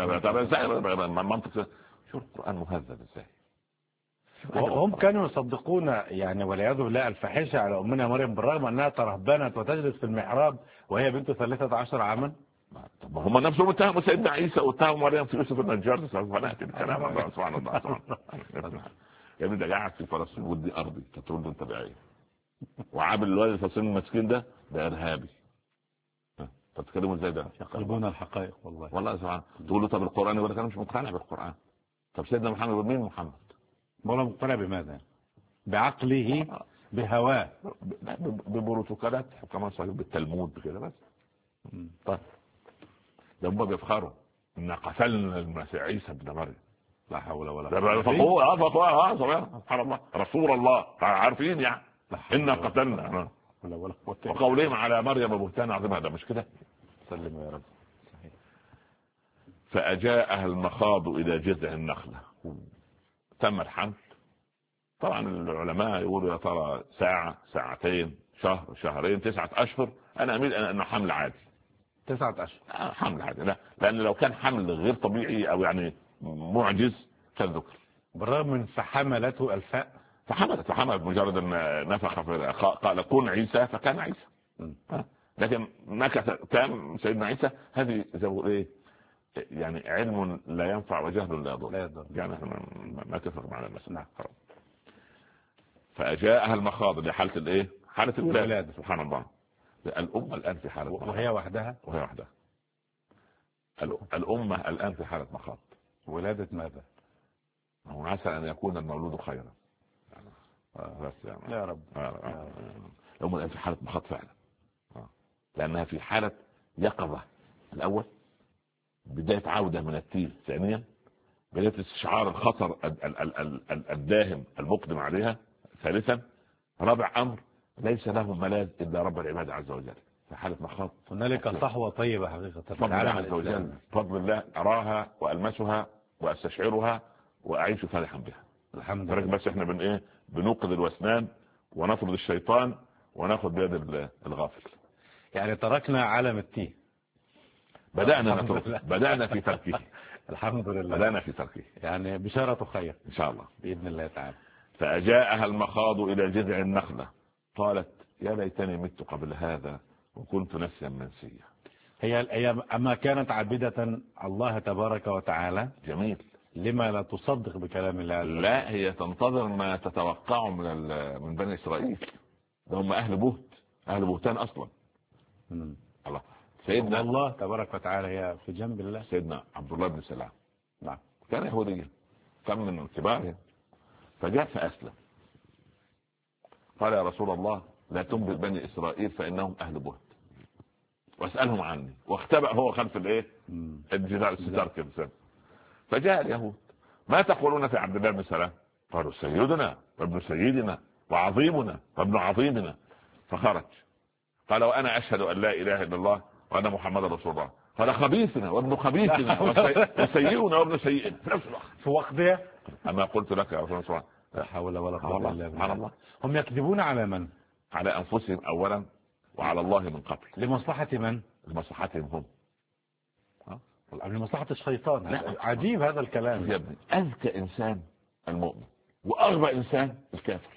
منطق. شو القرآن مهذب ازاي؟ وهم كانوا يصدقون يعني والعياذ بالله الفاحشة على أمنا مريم بالرغم أنها ترهبنت وتجلس في المحراب وهي بنت 13 عاما. طب هم نفسهم اتهموا سيدنا عيسى واتهموا مريم في يوسف النجار. سبحان الله. يا ابني ده قاعد في فلسطين ودي أرضي تقول له انت بعيد وعامل الوالد الفلسطيني المسكين ده إرهابي. تتكلموا ازاي؟ ده يقلبون الحقائق. والله سبحان. تقول له طب القرآن يقول لك انا مش مقتنع بالقرآن. طب سيدنا محمد مين محمد؟ ولا مقتنع بماذا؟ بعقله بهواه ببروتوكولات كمان صحيح بالتلمود بكده بس. طيب ده هم بيفخروا ان قتلنا المسيح عيسى ابن مريم. لا حول ولا قوة. سبحان الله. رسول الله عارفين يعني إنا قتلنا. وقولهم على مريم بهتان عظيم. هذا مش كده؟ سلم يا رب. صحيح. فأجاءها المخاض إلى جذع النخلة. تم الحمل. طبعا العلماء يقولوا يا ترى ساعة ساعتين شهر شهرين 9 أشهر. أنا أميل أنه حمل عادي. 9 أشهر حمل عادي. لا لأن لو كان حمل غير طبيعي أو يعني معجز كالذكر. بالرغم من فحملته الفاء، فحملت مجرد ان نفخ في قال كن عيسى فكان عيسى. لكن مكث تام سيدنا عيسى. هذه زي ايه يعني علم لا ينفع وجهل لا يضر. يعني احنا ما تفرق معنا المسألة. نعم. فأجاءها المخاض لحالة الايه؟ حالة الولادة. سبحان الله. الأمة الآن في حالة مخاض. وهي وحدها. الأمة الآن في حالة مخاض. ولادة ماذا؟ هو عسى أن يكون المولود خيرا. بس يعني يا رب. الأمة الآن في حالة مخاض فعلا. لأنها في حالة يقظة الأول، بداية عودة من التيه ثانيا، بداية استشعار الخطر الداهم المقدم عليها ثالثا، رابع أمر ليس له ملاذ إلا رب العباد عز وجل. في حالة مخاض هنالك صحوة طيبة حقيقة فضل الله عز وجل. فضل الله أراها وألمسها وأستشعرها وأعيش فرحا بها الحمد لله. بس احنا بنوقظ الوسنان ونطرد الشيطان وناخذ بيد الغافل. يعني تركنا عالم التيه، بدأنا في تركه. الحمد لله. بدأنا في تركه، يعني بشارة خير إن شاء الله بإذن الله تعالى. فأجاءها المخاض إلى جذع النخلة قالت يا ليتني مت قبل هذا وكنت نسيا منسيا. هي أما كانت عابدة الله تبارك وتعالى. جميل. لما لا تصدق بكلام الله؟ لا، هي تنتظر ما تتوقعه من بني إسرائيل. هم أهل بهتان أصلا. الله. سيدنا الله تبارك وتعالى هي في جنب الله. سيدنا عبد الله بن سلام نعم كان يهوديا، كان من كبارهم، فجاء فأسلم. قال يا رسول الله لا تنبئ بني إسرائيل فإنهم أهل بهت واسألهم عني، واختبأ هو خلف الايه الجدار الستار كده. فجاء اليهود ما تقولون في عبد الله بن سلام؟ قالوا سيدنا وابن سيدنا وعظيمنا وابن عظيمنا. فخرج قال وانا اشهد ان لا اله الا الله وان محمد رسول الله. قال خبيثنا وابن خبيثنا وسيئنا وابن سيئنا في وقتها. اما قلت لك يا رسول الله لا حول ولا قوه الا بالله. الله. هم يكذبون على من؟ على انفسهم اولا وعلى الله من قبل. لمصلحه من؟ لمصلحتهم هم. لمصلحه الشيطان. عجيب هذا الكلام يا ابني. اذكى انسان المؤمن واغبى انسان الكافر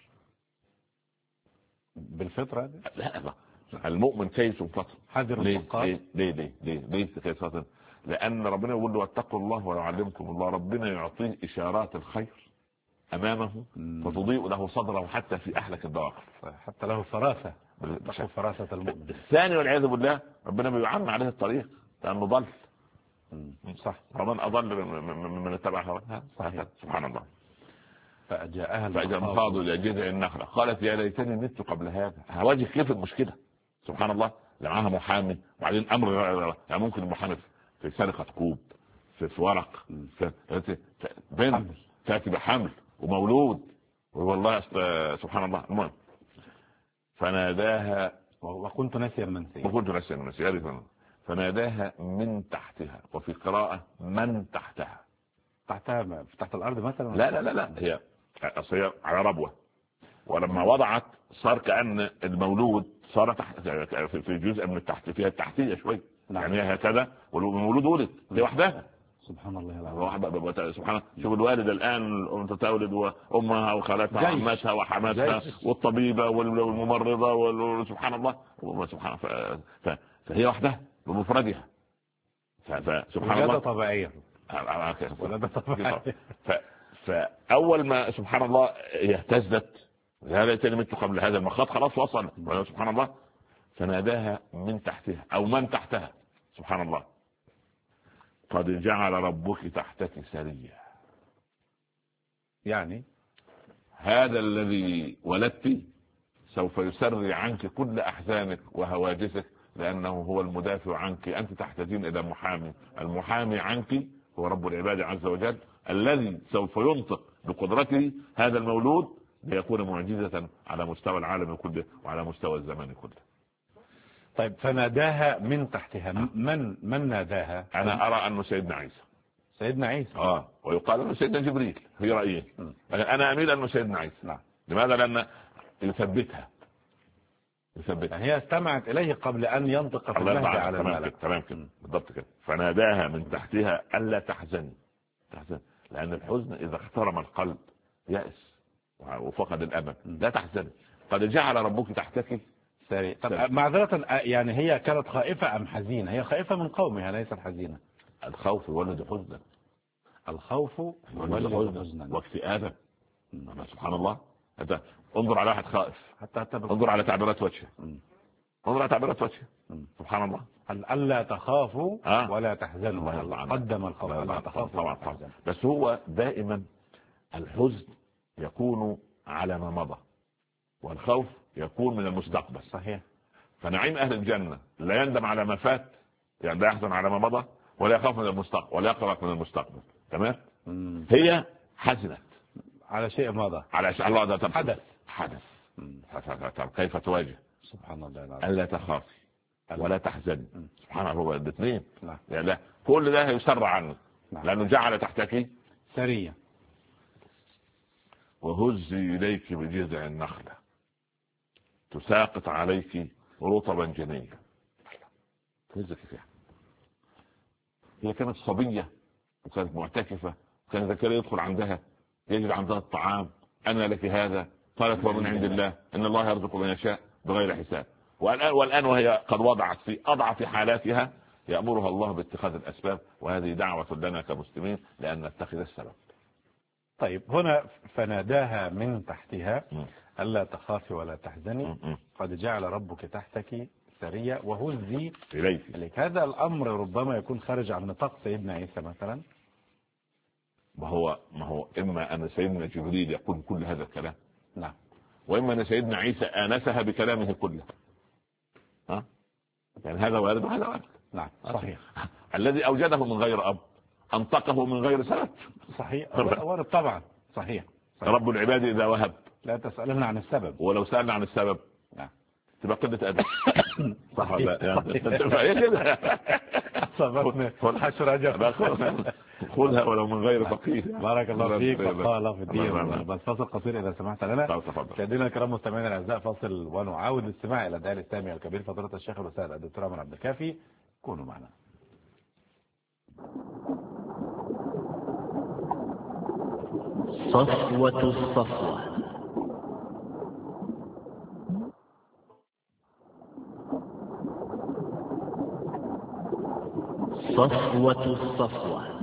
بالفطره. لا المؤمن كيس فطن. حذر الفقار. ليه كيس فطن؟ لان ربنا يقول له واتقوا الله ويعلمكم الله. ربنا يعطيه اشارات الخير امامه فتضيء له صدره حتى في احلك البواقف، حتى له فراسه. فراسه المؤمن. الثاني والعياذ بالله ربنا بيعم عليه الطريق لانه ضل. صح. ومن اضل من اتبع هواه. سبحان الله. فجاءها المخاض الى جذع النخله قالت يا ليتني مت قبل هذا. هواجه كيف المشكله؟ سبحان الله. معاها محامي وبعدين امر يعني ممكن المحامي في سرقه كوب في ورق بنت تاتي بحمل ومولود والله سبحان الله. المهم فناداها وكنت ناسيا منسيا. فناداها من تحتها وفي قراءة من تحتها. تحت الأرض مثلا؟ لا هي على ربوة، ولما وضعت صار كأن المولود صار تحت في جزء من التحت فيها التحتية شوي. نعم. يعني هكذا والمولود ولد لوحدها. سبحان الله العظيم. سبحان الله. شوف الوالدة الآن تولد وأمها وخالتها وعماتها وحماتها والطبيبة والممرضة سبحان الله. سبحان فهي وحدها بمفردها. سبحان الله. طبيعية. فأول ما سبحان الله اهتزت يا ليتني مت قبل هذا المخاض خلاص وصل. سبحان الله. فناداها من تحتها أو من تحتها. سبحان الله. قد جعل ربك تحتك سريا. يعني هذا الذي ولدت سوف يسري عنك كل أحزانك وهواجسك لأنه هو المدافع عنك. أنت تحتاجين إلى محامي. المحامي عنك هو رب العباد عز وجل الذي سوف ينطق بقدرته هذا المولود ليكون معجزة على مستوى العالم كله وعلى مستوى الزمان كله. طيب فناداها من تحتها. من ناداها؟ أنا أرى أنه سيدنا عيسى. ويقال أنه سيدنا جبريل في رأيي. أنا أميل أنه سيدنا عيسى. نعم. لماذا؟ لأن يثبتها. هي استمعت إليه قبل أن ينطق في المهد على الملك. تمام كده بالضبط كده. فناداها من تحتها ألا تحزني تحزن، لأن الحزن إذا اخترم القلب يأس وفقد الأمل. لا تحزن، قد جعل ربك تحتك سريع. طب معذرة، يعني هي كانت خائفة أم حزينة؟ هي خائفة من قومها ليست حزينة. الخوف يولد حزنا، الخوف يولد حزنا واكتئابا. سبحان الله. انت انظر على واحد خائف، انظر على تعبيرات وجهه، انظر على تعبيرات وجهه. سبحان الله. ألا تخافوا ولا تحزنوا، قدم الخوف ألا تخافوا ولا تحزنوا. بس هو دائما الحزن يكون على ما مضى، والخوف يكون من المستقبل. صحيح. فنعيم أهل الجنة لا يندم على ما فات، يعني لا يحزن على ما مضى، ولا يخاف من المستقبل، ولا يقلق من المستقبل. تمام. هي حزنت على شيء مضى، على شيء الله ده حدث. كيف تواجه؟ سبحان الله العظيم. ألا تخافي ولا تحزني. سبحان الله. هو الاثنين. يعني لا، كل ده يسرع عنه. لأنه جعل تحتك سرية. وهزي إليك بجذع النخلة تساقط عليك رطبا جنيا. تهزك فيها. هي كانت صبية وكانت معتكفة، كان زكريا يدخل عندها يجد عندها الطعام. أنا لك هذا؟ قالت ومن عند الله، إن الله يرزق من يشاء بغير حساب. والآن وهي قد وضعت في أضعف حالاتها يأمرها الله باتخاذ الأسباب، وهذه دعوة لنا كمسلمين لأن نتخذ السبب. طيب هنا فناداها من تحتها ألا تخافي ولا تحزني قد جعل ربك تحتك سرية وهزي إليك. هذا الأمر ربما يكون خارج عن نطاق سيدنا عيسى مثلا. ما هو إما أن سيدنا جبريل يقول كل هذا الكلام، نعم، وإما أن سيدنا عيسى آنسها بكلامه كله. يعني هذا وارد وهذا وارد. نعم صحيح. الذي أوجده من غير أب أنطقه من غير سبب. صحيح وارد طبعا. صحيح. رب العباد إذا وهب لا تسألنا عن السبب، ولو سألنا عن السبب تبقى قلة أدب. صح ولا صبرنا حشر أجر. خذها ولو من غير فقيه. بارك الله فيك وقال الله في الدين. بس فاصل قصير إذا سمحت لنا. مشاهدينا الكرام مستمعينا الأعزاء، فاصل ونعاود الاستماع إلى الداعية الإسلامي الكبير فضيلة الشيخ الأستاذ الدكتور عمر عبد الكافي. كونوا معنا. صفوة الصفوة. صفوة الصفوة.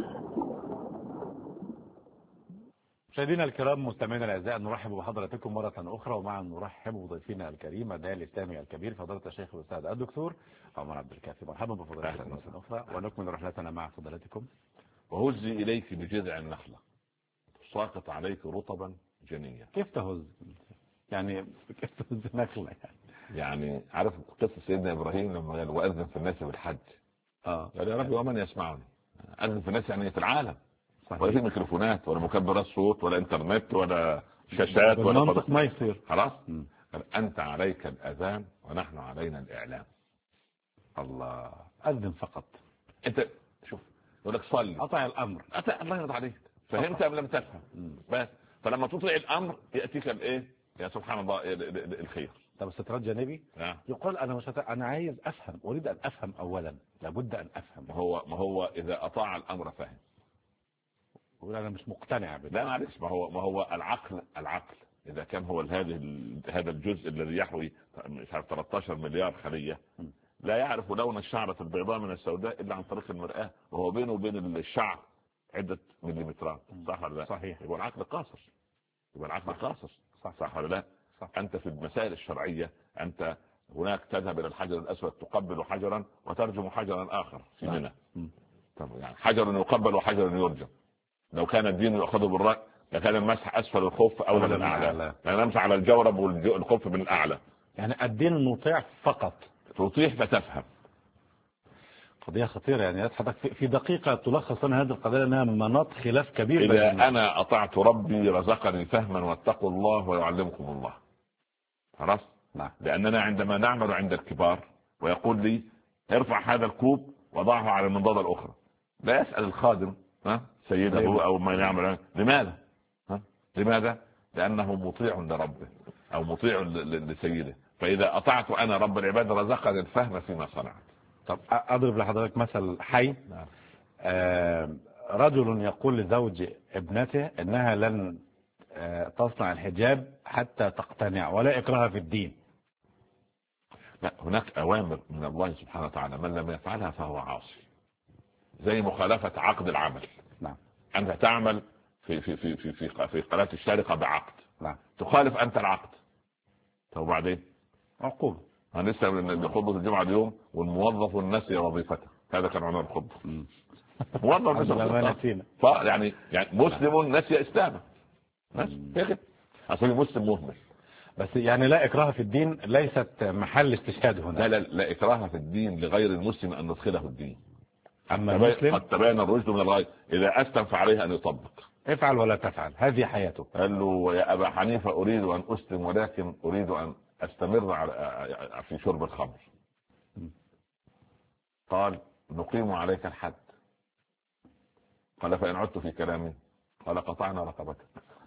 مشاهدينا الكرام مستمعينا الاعزاء، نرحب بحضراتكم مرة أخرى، ومعا نرحب بضيفنا الكريم الداعية الإسلامي الكبير فضيلة الشيخ الأستاذ الدكتور عمر عبد الكافي. مرحبا بفضيلتكم مرة أخرى، ونكمل رحلتنا مع فضيلتكم. وهزي إليك بجذع النخلة ساقط عليك رطبا جنيا. كيف تهز؟ يعني كيف تهز نخلة؟ يعني عارف قصة سيدنا إبراهيم لما قال وأذن في الناس بالحج. قال يا رب ومن يسمعني؟ أذن في الناس يعني في العالم. صحيح. ولا في ميكروفونات ولا مكبرات صوت ولا انترنت ولا شاشات ولا منطق ما يصير. خلاص. قال أنت عليك الأذان ونحن علينا الإعلام. الله. أذن فقط. أنت شوف يقول لك صلي، أطع الأمر. الله يرضى عليك. فهمت أم لم تفهم؟ بس فلما تطيع الأمر يأتيك الإيه؟ يا سبحان الله الخير. طب استطراد جانبي. يقول أنا مش أنا عايز أفهم، أريد أن أفهم أولا، لابد أن أفهم. ما هو إذا أطاع الأمر فهم. يقول أنا مش مقتنع بده. لا معلش، ما هو العقل إذا كان هو هذا الجزء الذي يحوي مش عارف 13 مليار خلية لا يعرف لون الشعرة البيضاء من السوداء إلا عن طريق المرآة، وهو بينه وبين الشعر عدة مليمترات. صح ولا لا؟ صحيح. يبقى العقل قاصر. صح ولا لا؟ صح. أنت في المسائل الشرعية أنت هناك تذهب إلى الحجر الأسود تقبل حجرا وترجم حجرا آخر في منى. طب يعني حجر يقبل وحجر يرجم. لو كان الدين يأخذه بالرأي لكان المسح أسفل الخف أولى من الأعلى، يعني نمسح على الجورب والخف من الأعلى. يعني الدين نطيع فقط. تطيع فتفهم. قضية خطيرة. يعني حضرتك في دقيقة تلخص لنا هذه القضية لأنها مناط خلاف كبير. إذا أنا أطعت ربي رزقني فهما واتقوا الله ويعلمكم الله. خلاص. نعم. لأننا عندما نعمل عند الكبار ويقول لي ارفع هذا الكوب وضعه على المنضدة الأخرى، لا يسأل الخادم سيده أو ما يعمل لماذا؟ لأنه مطيع لربه أو مطيع لسيده. فإذا أطعت أنا رب العباد رزقني الفهم فيما صنعت. طب أضرب لحضرتك مثل حي. رجل يقول لزوج ابنته انها لن تصنع الحجاب حتى تقتنع ولا إكراه في الدين. لا، هناك أوامر من الله سبحانه وتعالى من لم يفعلها فهو عاصي، زي مخالفة عقد العمل. نعم. أنت تعمل في قناة الشارقة بعقد. نعم. تخالف أنت العقد، طب وبعدين عقوبة. أنا لسه من خطبة الجمعة اليوم، والموظف نسي وظيفته، هذا كان عنوان الخطبة. موظف نسي يعني مسلم نسي إسلامه، أصلا مسلم مهمل. بس يعني لا إكراه في الدين ليست محل استشهاد هنا. لا إكراه في الدين لغير المسلم أن ندخله الدين. أما المسلم قد تبين الرشد من الغي، إذا أسلم فعليه أن يطبق. افعل ولا تفعل، هذه حياته. قال له يا أبا حنيفة أريد أن أسلم، ولكن أريد أن أستمر في شرب الخمر. قال نقيم عليك الحد. قال فإن عدت في كلامي، قال قطعنا رقبتك.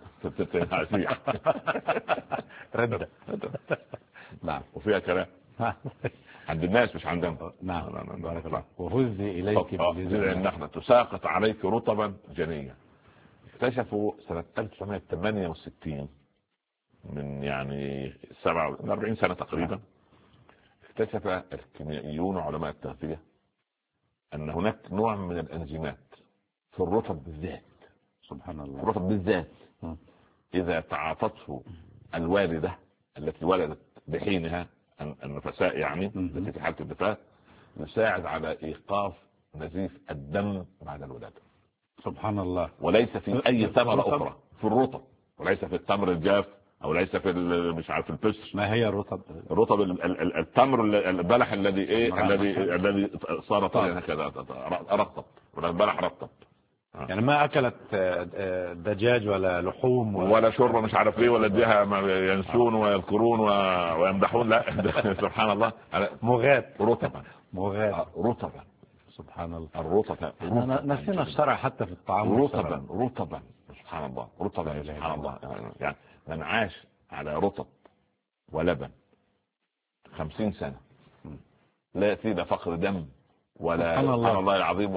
ردة. نعم. وفيها كلام عند الناس مش عندنا. نعم. بارك الله. وهزي إليك بجذع النخلة تساقط عليك رطبا جنيا. اكتشفوا سنة 1968 من 47 سنة تقريبا، اكتشف الكيميائيون وعلماء التغذية أن هناك نوع من الأنزيمات في الرطب بالذات، سبحان الله، الرطب بالذات، إذا تعاطته الوالدة التي ولدت بحينها النفساء التي في حالة النفاس، يساعد على إيقاف نزيف الدم بعد الولادة. سبحان الله. وليس في أي ثمرة أخرى، في الرطب، وليس في التمر الجاف، أو ليس في مش عارف البسر. ما هي الرطب؟ الرطب التمر البلح الذي صار طريا هكذا رطب، ولا البلح رطب. يعني ما أكلت دجاج ولا لحوم ولا شرب مش عارف ايه، ولا اديها ينسون ويذكرون ويمدحون، لا. سبحان الله. مغات رطبا، مغات رطبا. سبحان الله. الرطبا نسينا الشرع حتى في الطعام. رطبا سبحان الله، رطبا سبحان الله. يعني من عاش على رطب ولبن 50 سنة لا يأتي فقر دم ولا سبحان الله العظيم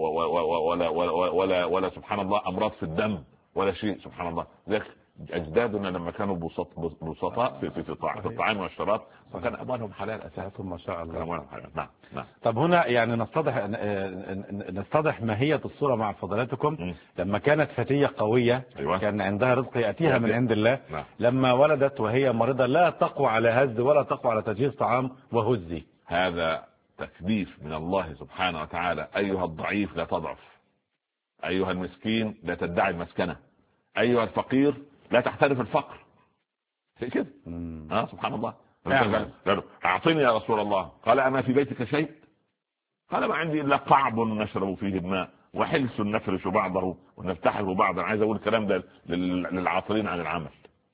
ولا سبحان الله أمراض في الدم ولا شيء. سبحان الله. ذلك أجدادنا لما كانوا بسطاء في الطعام والشراب، وكان أموالهم حلال أساسا، ما شاء الله. أموالهم حلال. نعم. طب هنا يعني نستضح ماهية الصورة مع فضلاتكم. لما كانت فتية قوية، أيوة. كان عندها رزق يأتيها من عند الله. نعم. لما ولدت وهي مريضة لا تقوى على هز ولا تقوى على تجهيز طعام وهزي. هذا تكليف من الله سبحانه وتعالى. أيها الضعيف لا تضعف، أيها المسكين لا تدعي المسكنة، أيها الفقير لا تحترف الفقر. في كده. سبحان الله. أعطني يا رسول الله. قال أما في بيتك شيء؟ قال ما عندي إلا قعب نشرب فيه الماء وحلس نفرش بعضه ونفتحه بعضا. عايز أقول الكلام ده للعاطلين عن العمل.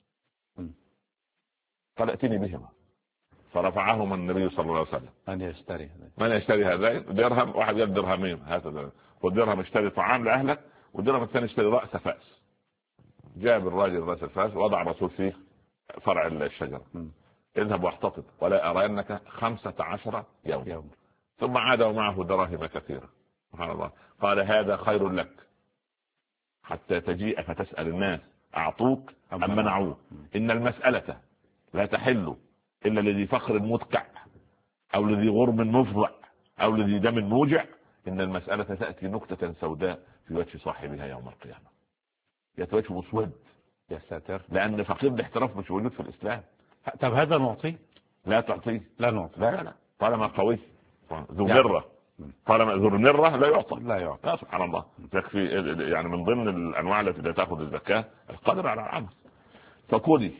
قال ائتني بهما، فرفعهما النبي صلى الله عليه وسلم. من يشتري هذين درهم، واحد قال درهمين، هذا والدرهم اشتري طعام لأهلك، والدرهم الثاني اشتري رأس فأس. جاب الراجل رأس الفأس، وضع الرسول فيه فرع الشجرة. اذهب واحتفظ ولا أرينك 15 يوم. ثم عاد ومعه دراهم كثيرة. سبحان الله. قال هذا خير لك حتى تجيء فتسأل الناس أعطوك أم منعوك. إن المسألة لا تحل إلا الذي فقر مدقع، أو الذي غرم مفضع، أو الذي دم موجع. إن المسألة تأتي نكتة سوداء في وجه صاحبها يوم القيامة، يتوجه مسود. يا ساتر. لأن فقير الاحتراف مش موجود في الإسلام. طب هذا نعطيه؟ لا تعطيه. لا نعطيه. لا طالما قوي ذو مرة، طالما ذو مرة لا يعطى. لا سبحان الله. يكفي يعني من ضمن الأنواع التي لا تأخذ الزكاة القدر على العمل. فكلي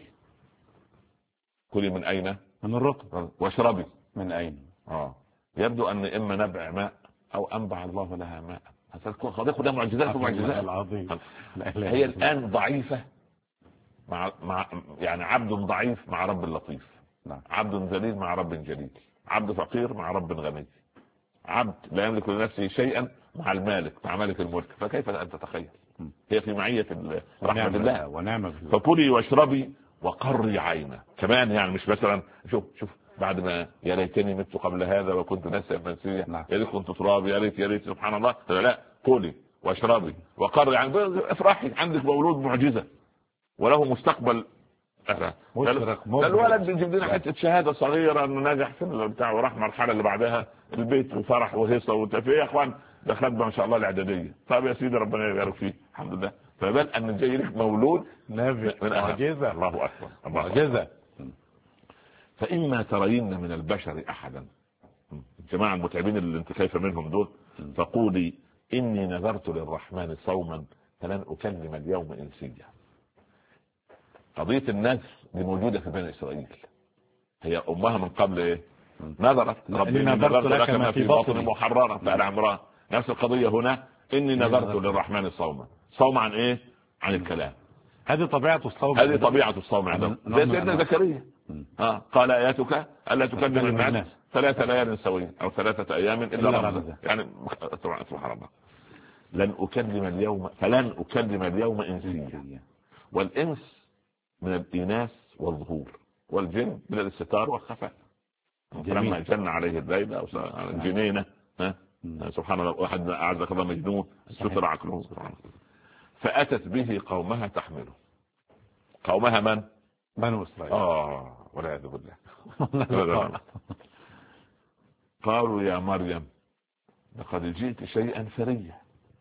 من أين؟ من الرطب. واشربي من أين؟ يبدو أن إما نبع ماء أو أنبع الله لها ماء. خذ معجزات ومعجزات. هي الآن ضعيفة مع يعني عبد ضعيف مع رب لطيف. عبد ذليل مع رب جليل. عبد فقير مع رب غني. عبد لا يملك لنفسه شيئا مع المالك، مع مالك الملك. فكيف أن تتخيل؟ هي في معية رحمة الله ونعمة. فكلي واشربي وقري عينه كمان. يعني مش مثلا شوف بعد ما يا ليتني مت قبل هذا وكنت ناسيا منسيا، يا ريت كنت تراب، يا ريت سبحان الله. لا كلي واشربي وقري، يعني افرحي، عندك مولود معجزه وله مستقبل مشرق. الولد يجيب لنا حته شهاده صغيره انه نجح في البتاع وراح المرحله اللي بعدها البيت وفرح وهيصه وتفيه. يا اخوان دخلت ما شاء الله الاعداديه، طيب يا سيدي ربنا يبارك فيه الحمد لله. فبال ان جاي لك مولود نبي معجزه. الله اكبر معجزه. فاما ترين من البشر احدا، الجماعه المتعبين اللي انت خايفه منهم دول، فقولي اني نذرت للرحمن صوما فلن اكلم اليوم انسيا. قضيه النذر دي موجوده في بني اسرائيل، هي امها من قبل ايه؟ نذرت ربي اني نذرت لك ما في بطني محررا فعلى عمران. نفس القضيه هنا، اني نذرت للرحمن صوما. صوم عن ايه؟ عن الكلام. هذه طبيعه الصوم، هذه طبيعه الصوم عندهم. زي سيدنا زكريا قال اياتك الا تكلم الناس 3 ليال سويا او 3 ايام الا رمزا، يعني سبحان الله. فلن اكلم اليوم انسيا. والانس من الإناث والظهور، والجن من الاستتار والخفاء. لما جن عليه الليل أو الجنينة سبحان الله، واحد أعزك الله مجنون ستر عقله. فأتت به قومها تحمله. قومها من؟ بنو إسرائيل. والعياذ بالله. قالوا يا مريم لقد جئت شيئا فريا.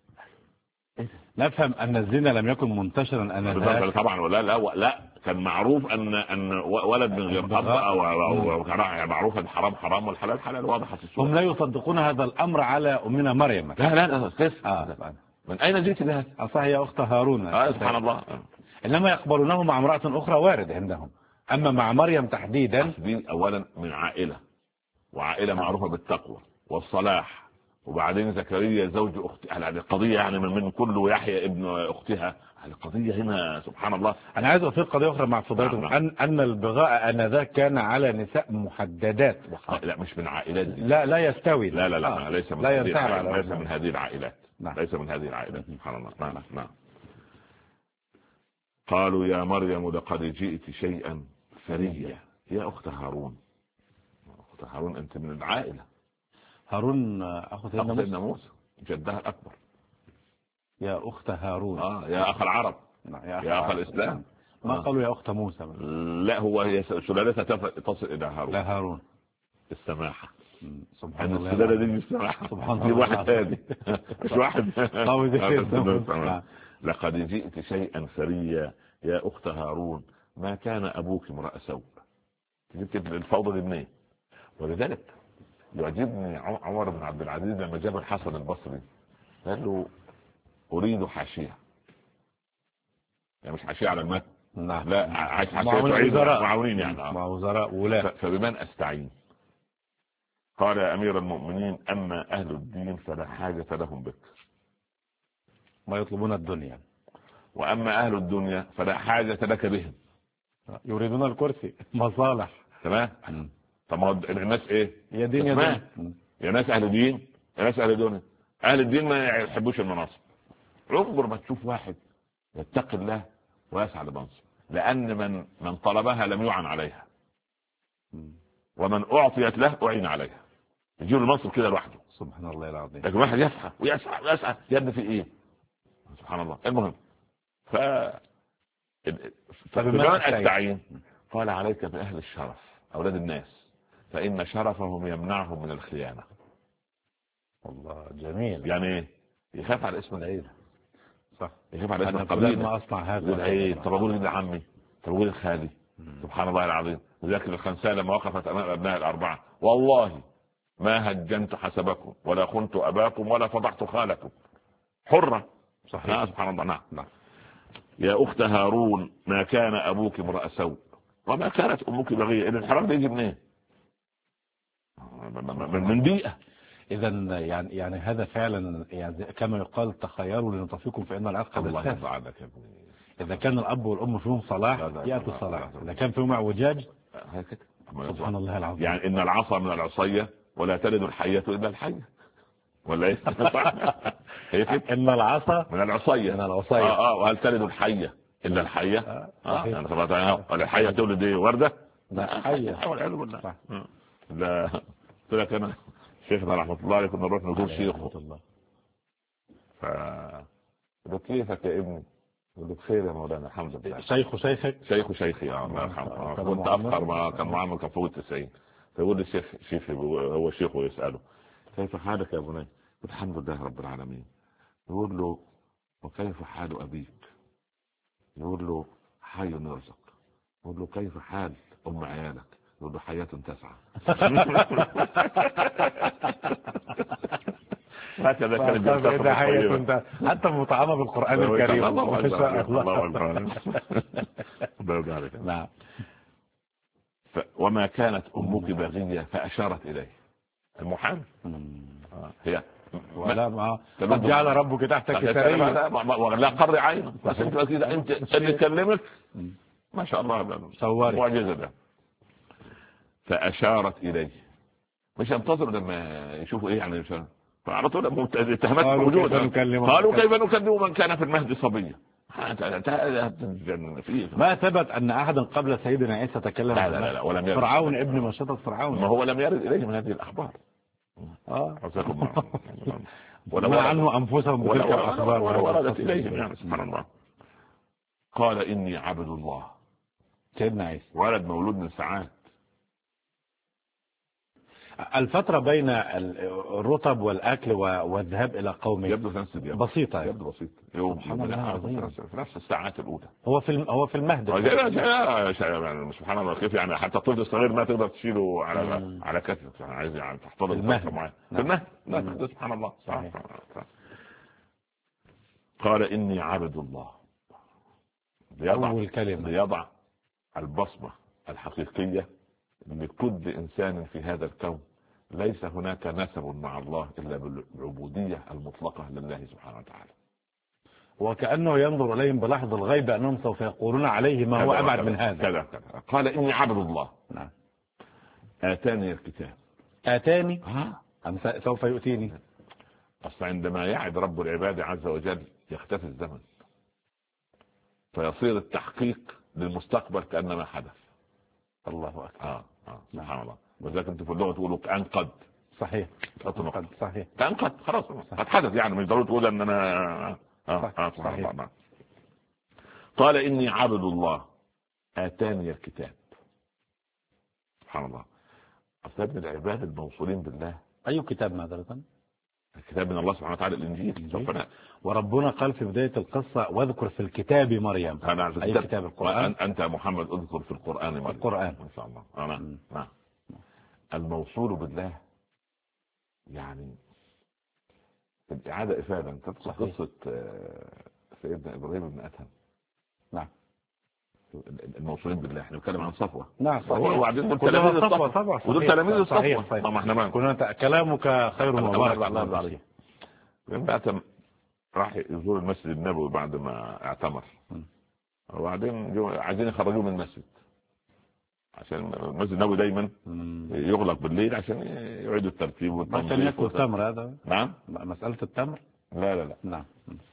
نفهم أن الزنا لم يكن منتشرا أنذاك طبعا، لا كان معروف أن ولد من غير أب أو معروف الحرام حرام والحلال حلال، واضح في الصورة. هم لا يصدقون هذا الأمر على أمنا مريم. لا كيف؟ من أين جئت لهذا؟ أصلا هي أخت هارون. سبحان الله. إنما يقبلونه مع امرأة أخرى وارد عندهم، أما مع مريم تحديدا أولا من عائلة، وعائلة معروفة بالتقوى والصلاح، وبعدين زكريا زوج اختها. القضيه يعني من كل يحيى ابن اختها. القضيه هنا سبحان الله. انا عايز اضيف قضيه اخرى مع فضيلتكم. ان البغاء انذاك كان على نساء محددات. لا مش من عائلات دي. لا يستوي. لا ليس من هذه العائلات. ليس من هذه العائلات. سبحان الله. نعم. قالوا يا مريم لقد جئت شيئا فريا يا اخت هارون. اخت هارون انت من العائله. هارون اخو سيدنا موسى جدها الاكبر. يا اخت هارون. يا اخ العرب. يا اخ الاسلام. ما قالوا يا اخت موسى. لا هي سلالتها تصل الى هارون. لا هارون السماحه. سبحان الله. السلاله دي السماحه. سبحان الله. واحد ثاني مش واحد قوي زي لقد جئت شيئا فريا يا اخت هارون ما كان ابوك امرأ سوء. جبت الفوضى دي منين؟ ولذلك يعجبني عمر بن عبد العزيز لما جاب الحسن البصري قال له اريد حاشيه، يعني مش حاشيه على المتن. نعم. لا حاشيه معاونين يعني مع وزراء ولاة. فبمن استعين؟ قال يا امير المؤمنين اما اهل الدين فلا حاجه لهم بك، ما يطلبون الدنيا، واما اهل الدنيا فلا حاجه لك بهم، يريدون الكرسي مصالح. تمام. طب ما الناس ايه؟ يا دين يا ناس اهل دين يا ناس اهل دنيا. اهل الدين ما يحبوش المناصب. عمر ما تشوف واحد يتقي الله ويسعى لمنصب، لان من طلبها لم يعن عليها، ومن اعطيت له اعين عليها. يجيب المنصب كده لوحده. سبحان الله العظيم. لكن واحد يسعى ويسعى يا ابني في ايه؟ سبحان الله. المهم فبمن استعين؟ قال عليك باهل الشرف اولاد الناس، فإن شرفهم يمنعهم من الخيانة. والله جميل. يعني ايه؟ يخاف على اسم العيلة. صح. يخاف على اسم القبيلة. ما أصنع هذا. ايه؟ طب اقول ابن عمي، طب اقول خالي. سبحان الله العظيم. وذاك الخنساء لما وقفت امام ابناء الاربعة والله ما هجنت حسبكم ولا خنت اباكم ولا فضحت خالكم. حرة. صحيح. سبحان الله. نعم. يا اخت هارون ما كان ابوك امرأ سوء وما كانت امك بغية. ان الحرام ده يجي منين؟ من بيئة. إذا يعني هذا فعلا يعني كما يقال تخيروا لنطفيكم فإن العتق بالسيف. إذا كان الأب والأم فيهم صلاح يأتي الصلاح، إذا كان فيهم اعوجاج سبحان الله العظيم. يعني إن العصا من العصية ولا تلد الحية إلا الحية، ولا إيه؟ إن العصا من العصية وهل تلد الحية إلا الحية؟ الحية تولد إيه؟ وردة؟ لا حية. لا قلت لك انا شيخنا رحمه الله عليه كنا نروح نزور شيخه ف كيفك يا ابني؟ يقول له بخير يا مولانا الحمد لله. شيخك؟ شيخي الله يرحمه. كنت افخر ما كان معامل كان فوق 90. فيقول لي شيخي هو شيخه يساله كيف حالك يا بني؟ الحمد لله رب العالمين. يقول له وكيف حال ابيك؟ يقول له حي يرزق. يقول له كيف حال ام عيالك؟ يقول له حياة تسعى. هكذا كانت جلسة حتى مطعمة بالقرآن الكريم. الله نعم. وما كانت أمك بغية فأشارت إليه المحامي. هي قد جعل ربك تحتك سريا ولا قر عينه. بس انت كده انت اللي تكلمك ما شاء الله معجزة ده. فأشارت إليه مش ينتظر لما يشوفوا ايه يعني فعلى طول اتهامات موجوده. قالوا كيف نكلم من كان في المهد صبيا؟ ما ثبت ان احدا قبل سيدنا عيسى تكلم. لا ولم يرد. فرعون ابن مشيطة فرعون ما هو لم يرد اليه من هذه الاخبار. ولا عنه انفسهم بتلك الاخبار ولا وردت اليهم يعني سبحان الله. قال اني عبد الله. سيدنا عيسى ولد مولود من ساعات. الفترة بين الرطب والأكل والذهاب إلى قومه يبدو بسيطة. يبدو بسيط. في نفس الساعات الأولى. هو في المهد. سبحان الله كيف يعني حتى الطفل الصغير ما تقدر تشيله على كتفك يعني عايز يعني تحتضن المهد معاه في المهد. لا سبحان الله. قال إني عبد الله. أول كلمة ليضع البصمة الحقيقية لكل إنسان في هذا الكون. ليس هناك نسب مع الله إلا بالعبودية المطلقة لله سبحانه وتعالى. وكأنه ينظر إليهم بلحظ الغيب أنهم سوف يقولون عليه ما هو أبعد من هذا. كذا. قال إني عبد الله. نعم. آتاني الكتاب. آتاني أم سوف يؤتيني؟ أصلا عندما يعد رب العباد عز وجل يختفي الزمن فيصير التحقيق للمستقبل كأنما حدث. الله أكبر. سبحان الله. وذلك انت في اللغه تقولوا كان قد. صحيح. صحيح. كان قد خلاص قد حدث يعني مش ضروري تقول ان انا صحيح. قال اني عبد الله اتاني الكتاب. سبحان الله. اصلا العباد الموصولين بالله. اي كتاب ماذا؟ الكتاب من الله سبحانه وتعالى الانجيل. وربنا قال في بداية القصة واذكر في الكتاب مريم. أي كتاب القرآن. أنت محمد اذكر في القرآن مريم. القرآن إن شاء الله. نعم. الموصول بالله يعني الإعادة إفادة. تذكر قصة سيدنا إبراهيم بن أدهم. نعم. الموصولين بالله احنا بنتكلم عن صفوة. نعم صحيح. وبعدين دول تلاميذ الصفوة طبعا. ودول تلاميذ الصفوة. طبعا احنا كلامك خير مبارك عليه. بعد راح يزور المسجد النبوي بعد ما اعتمر. وبعدين عايزين يخرجوه من المسجد عشان المسجد النبوي دايما يغلق بالليل عشان يعيدوا الترتيب والتنظيف. عشان ياكل تمر هذا. نعم. مسألة التمر. لا. نعم.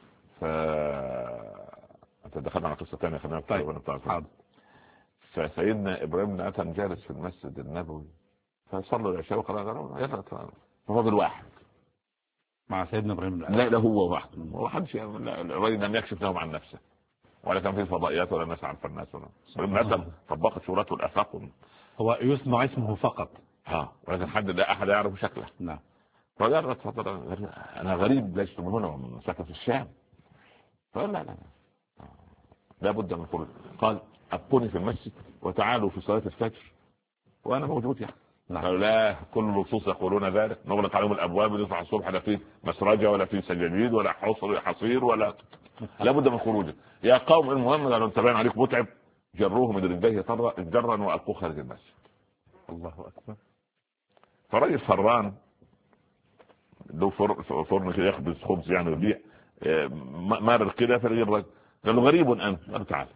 انت دخلنا على قصة ثانية خلينا طيب. فسيدنا ابراهيم بن ادهم جالس في المسجد النبوي فصلوا العشاء وقالوا يلا فاضل واحد مع سيدنا ابراهيم. لا هو واحد. هو حدش الراجل لم يكشف لهم عن نفسه ولا كان في فضائيات ولا ناس عارفه الناس ولا ابراهيم بن ادهم طبقت صورته الافاق. هو يسمع اسمه فقط. ولكن حد لا احد يعرف شكله. نعم. فقال انا غريب لست من هنا ساكن في الشام. فقال لا لابد من الخروج. قال ابقوني في المسجد وتعالوا في صلاة الفجر وانا موجود يعني. قالوا لا كل اللصوص يقولون ذلك نغلق عليهم الابواب ونصبح الصبح لا في مسرجه ولا في سجاجيد ولا حصير ولا لابد من خروجه. يا قوم المهم قالوا انت باين عليك متعب جروه من رجليه جرا والقوه خارج المسجد. الله اكبر. فراجل فران له فرن كده يخبز خبز يعني ويبيع مارر كده. فالراجل قال له غريب انت. قال تعال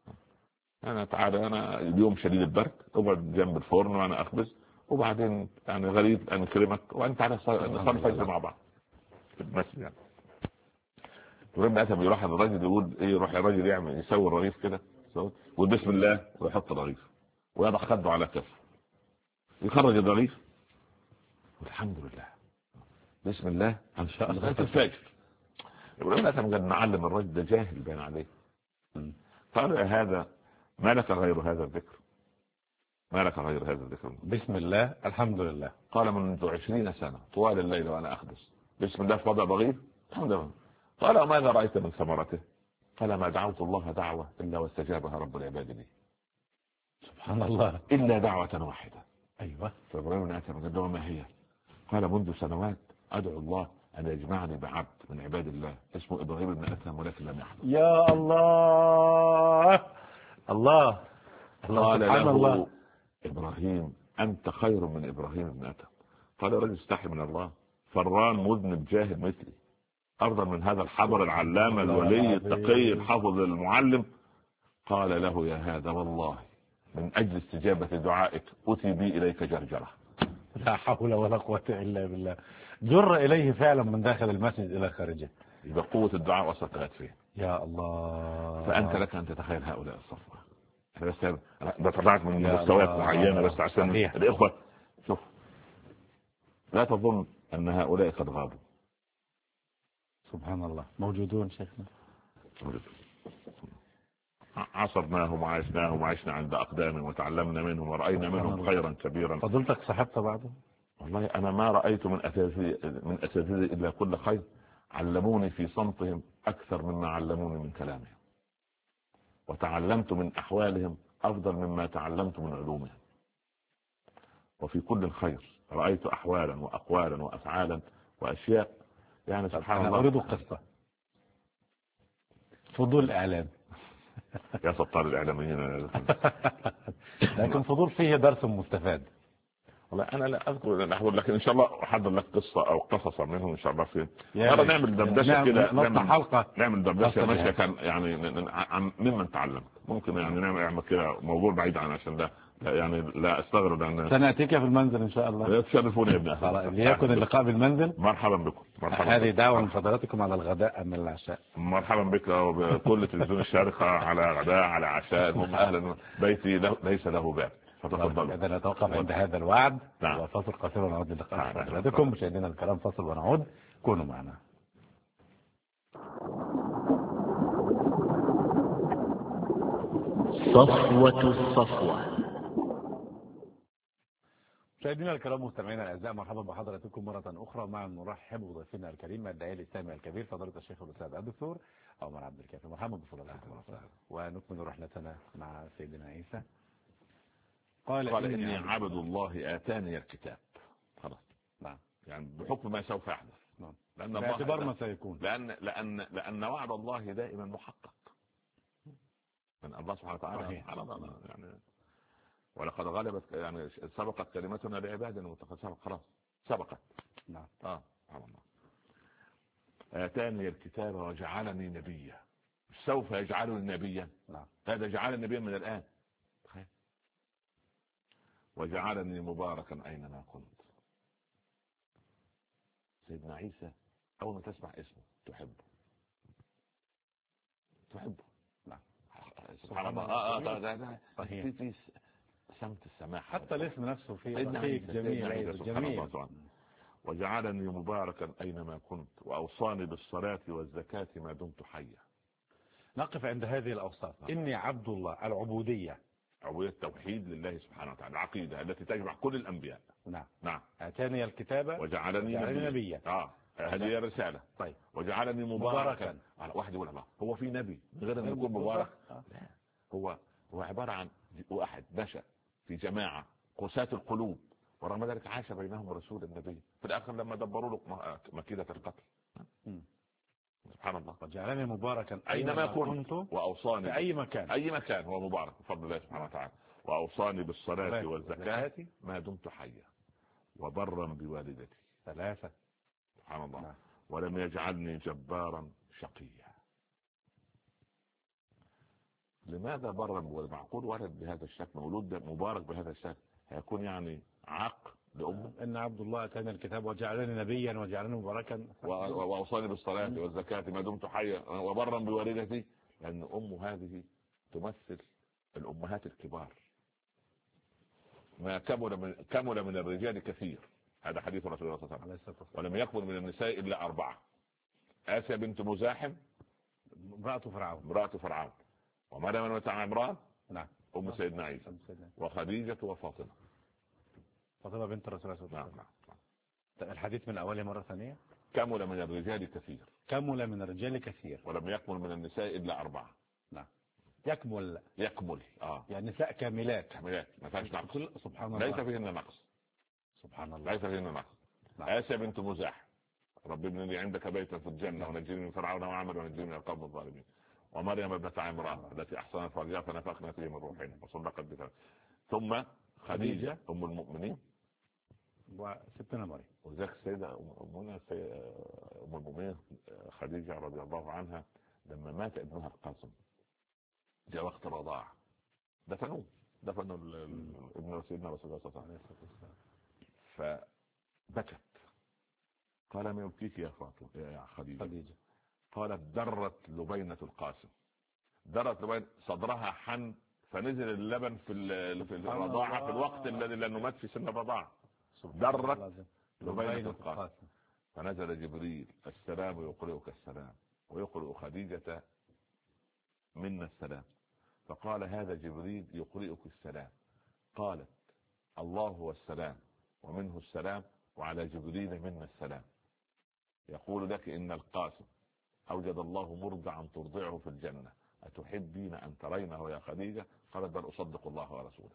انا اليوم شديد البرد اقعد جنب الفرن وانا اخبز وبعدين يعني غريب ان اكرمك وانت على نصلي الفجر مع بعض في المسجد يعني. ولما اتى بيروح الراجل يقول ايه يروح الراجل يعمل يسوي الرغيف كده ويقول بسم الله ويحط الرغيف ويضع خده على كفه يخرج الرغيف والحمد لله بسم الله ان شاء الله الفجر. يقول لا قد نعلم الرجل ده جاهل بين عليه. قال يا هذا ما لك غير هذا الذكر؟ ما لك غير هذا الذكر؟ بسم الله الحمد لله. قال منذ 20 سنة طوال الليل وأنا أحدث بسم الله في وضع بغير الحمد لله. قال وماذا رأيت من ثمرته؟ قال ما دعوت الله دعوة إلا واستجابها رب العباد لي. سبحان الله. إلا دعوة واحدة. أيوة. فإبراهيم آتم قال له ما هي؟ قال منذ سنوات أدعو الله أن يجمعني بعبد من عباد الله اسمه إبراهيم بن أدهم ولكن لم يحدث. يا الله الله. قال سبحان له الله. إبراهيم أنت خير من إبراهيم بن أدهم. قال رجل استحي من الله، فران مذنب جاهل مثلي أفضل من هذا الحبر العلامة الولي التقي الحافظ المعلم. قال له يا هذا والله من أجل استجابة دعائك أتي بي إليك جرجرة. لا حول ولا قوة إلا بالله. جر إليه فعلا من داخل المسجد إلى خارجه. يبقى قوة الدعاء وصلت فيه. يا الله. فأنت لك أن تتخيل هؤلاء الصفوة. بس بطلعت من مستويات معينة بس عشان الإخوة. شوف لا تظن أن هؤلاء قد غابوا. سبحان الله موجودون شيخنا. عصرناهم وعشناهم وعشنا عند أقدامهم وتعلمنا منهم ورأينا منهم خيرا كبيرا. فضلتك صاحبت بعضهم؟ والله أنا ما رأيت من أساتذتي إلا كل خير. علموني في صمتهم أكثر مما علموني من كلامهم، وتعلمت من أحوالهم أفضل مما تعلمت من علومهم. وفي كل خير رأيت أحوالا وأقوالا وأفعالا وأشياء يعني سبحان الله. أريد قصة فضول الإعلام. يا سطار الإعلاميين. لكن فضول فيه درس مستفاد. والله أنا لا أذكر أن أحضر، لكن إن شاء الله أحضر لك قصة أو قصصا منهم إن شاء الله. في مرة نعمل دردشة كده، نعمل دردشة ماشية كان يعني ممن تعلم. ممكن يعني نعمل كده موضوع بعيد عن عشان ده يعني لا استغرب لأن سنأتيك في المنزل إن شاء الله. تشرفوني يا ابن أخي. ليكن اللقاء بالمنزل. مرحبا بكم. هذه دعوة من فضلاتكم على الغداء أم العشاء؟ مرحبا بك وبكل تلفزيون الشارقة على غداء على عشاء. المهم أهلا بيتي ليس له باب. إذا نتوقف عند هذا الوعد. نعم. وفاصل قصير ونعود للقاء حضراتكم. مشاهدينا الكرام فاصل ونعود، كونوا معنا. صفوة الصفوة. مشاهدينا الكرام مستمعينا الاعزاء، مرحبا بحضراتكم مره اخرى. مع نرحب بضيفنا الكريم الداعيه الاسلامي الكبير فضيله الشيخ الاستاذ الدكتور عمر عبد الكافي. مرحبا بفضيلتكم. ونكمل رحلتنا مع سيدنا عيسى. قال إني عبد الله آتاني الكتاب. خلاص. نعم. يعني بحكم ما سوف يحدث. نعم. لأن باعتبار ما سيكون. لأن وعد الله دائما محقق من الله سبحانه وتعالى. يعني ولقد غلبت يعني سبقت كلمتنا لعبادنا المتقين. خلاص سبقت. نعم. سبحان الله. آتاني الكتاب وجعلني نبيا. سوف يجعلني نبيا. نعم. هذا جعلني نبيا من الآن. وجعلني مباركا أينما كنت. سيدنا عيسى أول ما تسمع اسمه تحبه. نعم. سبحان الله. في سمت السماح. حتى الاسم نفسه فيه رقيق جميل. وجعلني مباركا أينما كنت وأوصاني بالصلاة والزكاة ما دمت حيا. نقف عند هذه الأوصاف. إني عبد الله. العبودية، عبودية التوحيد لله سبحانه وتعالى، العقيدة التي تجمع كل الأنبياء. نعم. آتاني الكتاب وجعلني نبيا. هذه هي الرسالة. طيب. وجعلني مباركا. على واحد يقول الله هو في نبي غير أن يكون مبارك؟ لا. هو عبارة عن واحد نشأ في جماعة قساة القلوب، ورغم ذلك عاش بينهم رسول النبي. في الآخر لما دبروا له مكيدة القتل. سبحان الله. وجعلني مباركا أينما كنت وأوصاني في أي مكان هو مبارك بفضل الله سبحانه وتعالى. وأوصاني بالصلاة والزكاة ما دمت حيا وبرا بوالدتي. 3. سبحان الله. ولم يجعلني جبارا شقيا. لماذا برا؟ معقول ولد بهذا الشكل، مولود مبارك بهذا الشكل، هيكون يعني عاق لأمه؟ إن عبد الله آتاني الكتاب وجعلني نبيا وجعلني مباركا وأوصاني بالصلاة والزكاة ما دمت حيا وبرا بوالدتي. لأن أمه هذه تمثل الأمهات الكبار. ما كمل من الرجال كثير، هذا حديث رسول الله صلى الله عليه وسلم، ولم يكمل من النساء إلا 4. آسيا بنت مزاحم امرأة فرعون، ومريم ابنة عمران نعم أم سيدنا عيسى، وخديجة وفاطمة. فاطمة بنت رسول الله صلى الله عليه وسلم. نعم. الحديث من أوله مرة ثانية. كمل من الرجال كثير. كمل من الرجال كثير. ولم يكمل من النساء إلا 4. نعم. يكمل. يعني نساء كاملات ما فيهاش نقص. سبحان الله. ليس فيهن نقص. سبحان الله. ليس فيهن نقص. نعم. آسيا بنت مزاحم، رب ابن لي عندك بيتا في الجنة ونجيني من فرعون وعمل ونجيني من القوم الظالمين. ومريم ابنة عمران التي أحصنت فرجها فنفخنا فيه من روحنا وصدقت بها. ثم خديجة أم المؤمنين وستنا مريم. وذاك السيدة أم المؤمنين خديجة رضي الله عنها لما مات ابنها القاسم جاء وقت الرضاعة دفنوا ابن سيدنا رسول الله صلى الله عليه وسلم، فبكت. قال ما يبكيك يا فاطمة يا خديجة؟ قالت درت لبينة القاسم. درت لبينة صدرها حن فنزل اللبن في الرضاعة في الوقت الذي لأنه مات في سن الرضاعة. درت لبينة القاسم فنزل جبريل السلام يقرئك السلام ويقرئ خديجة منا السلام. فقال هذا جبريل يقرئك السلام. قالت الله هو السلام ومنه السلام وعلى جبريل منا السلام. يقول لك إن القاسم أوجد الله مرضعا ترضعه في الجنة أتحبين أن ترينه يا خديجة؟ قالت بل أصدق الله ورسوله.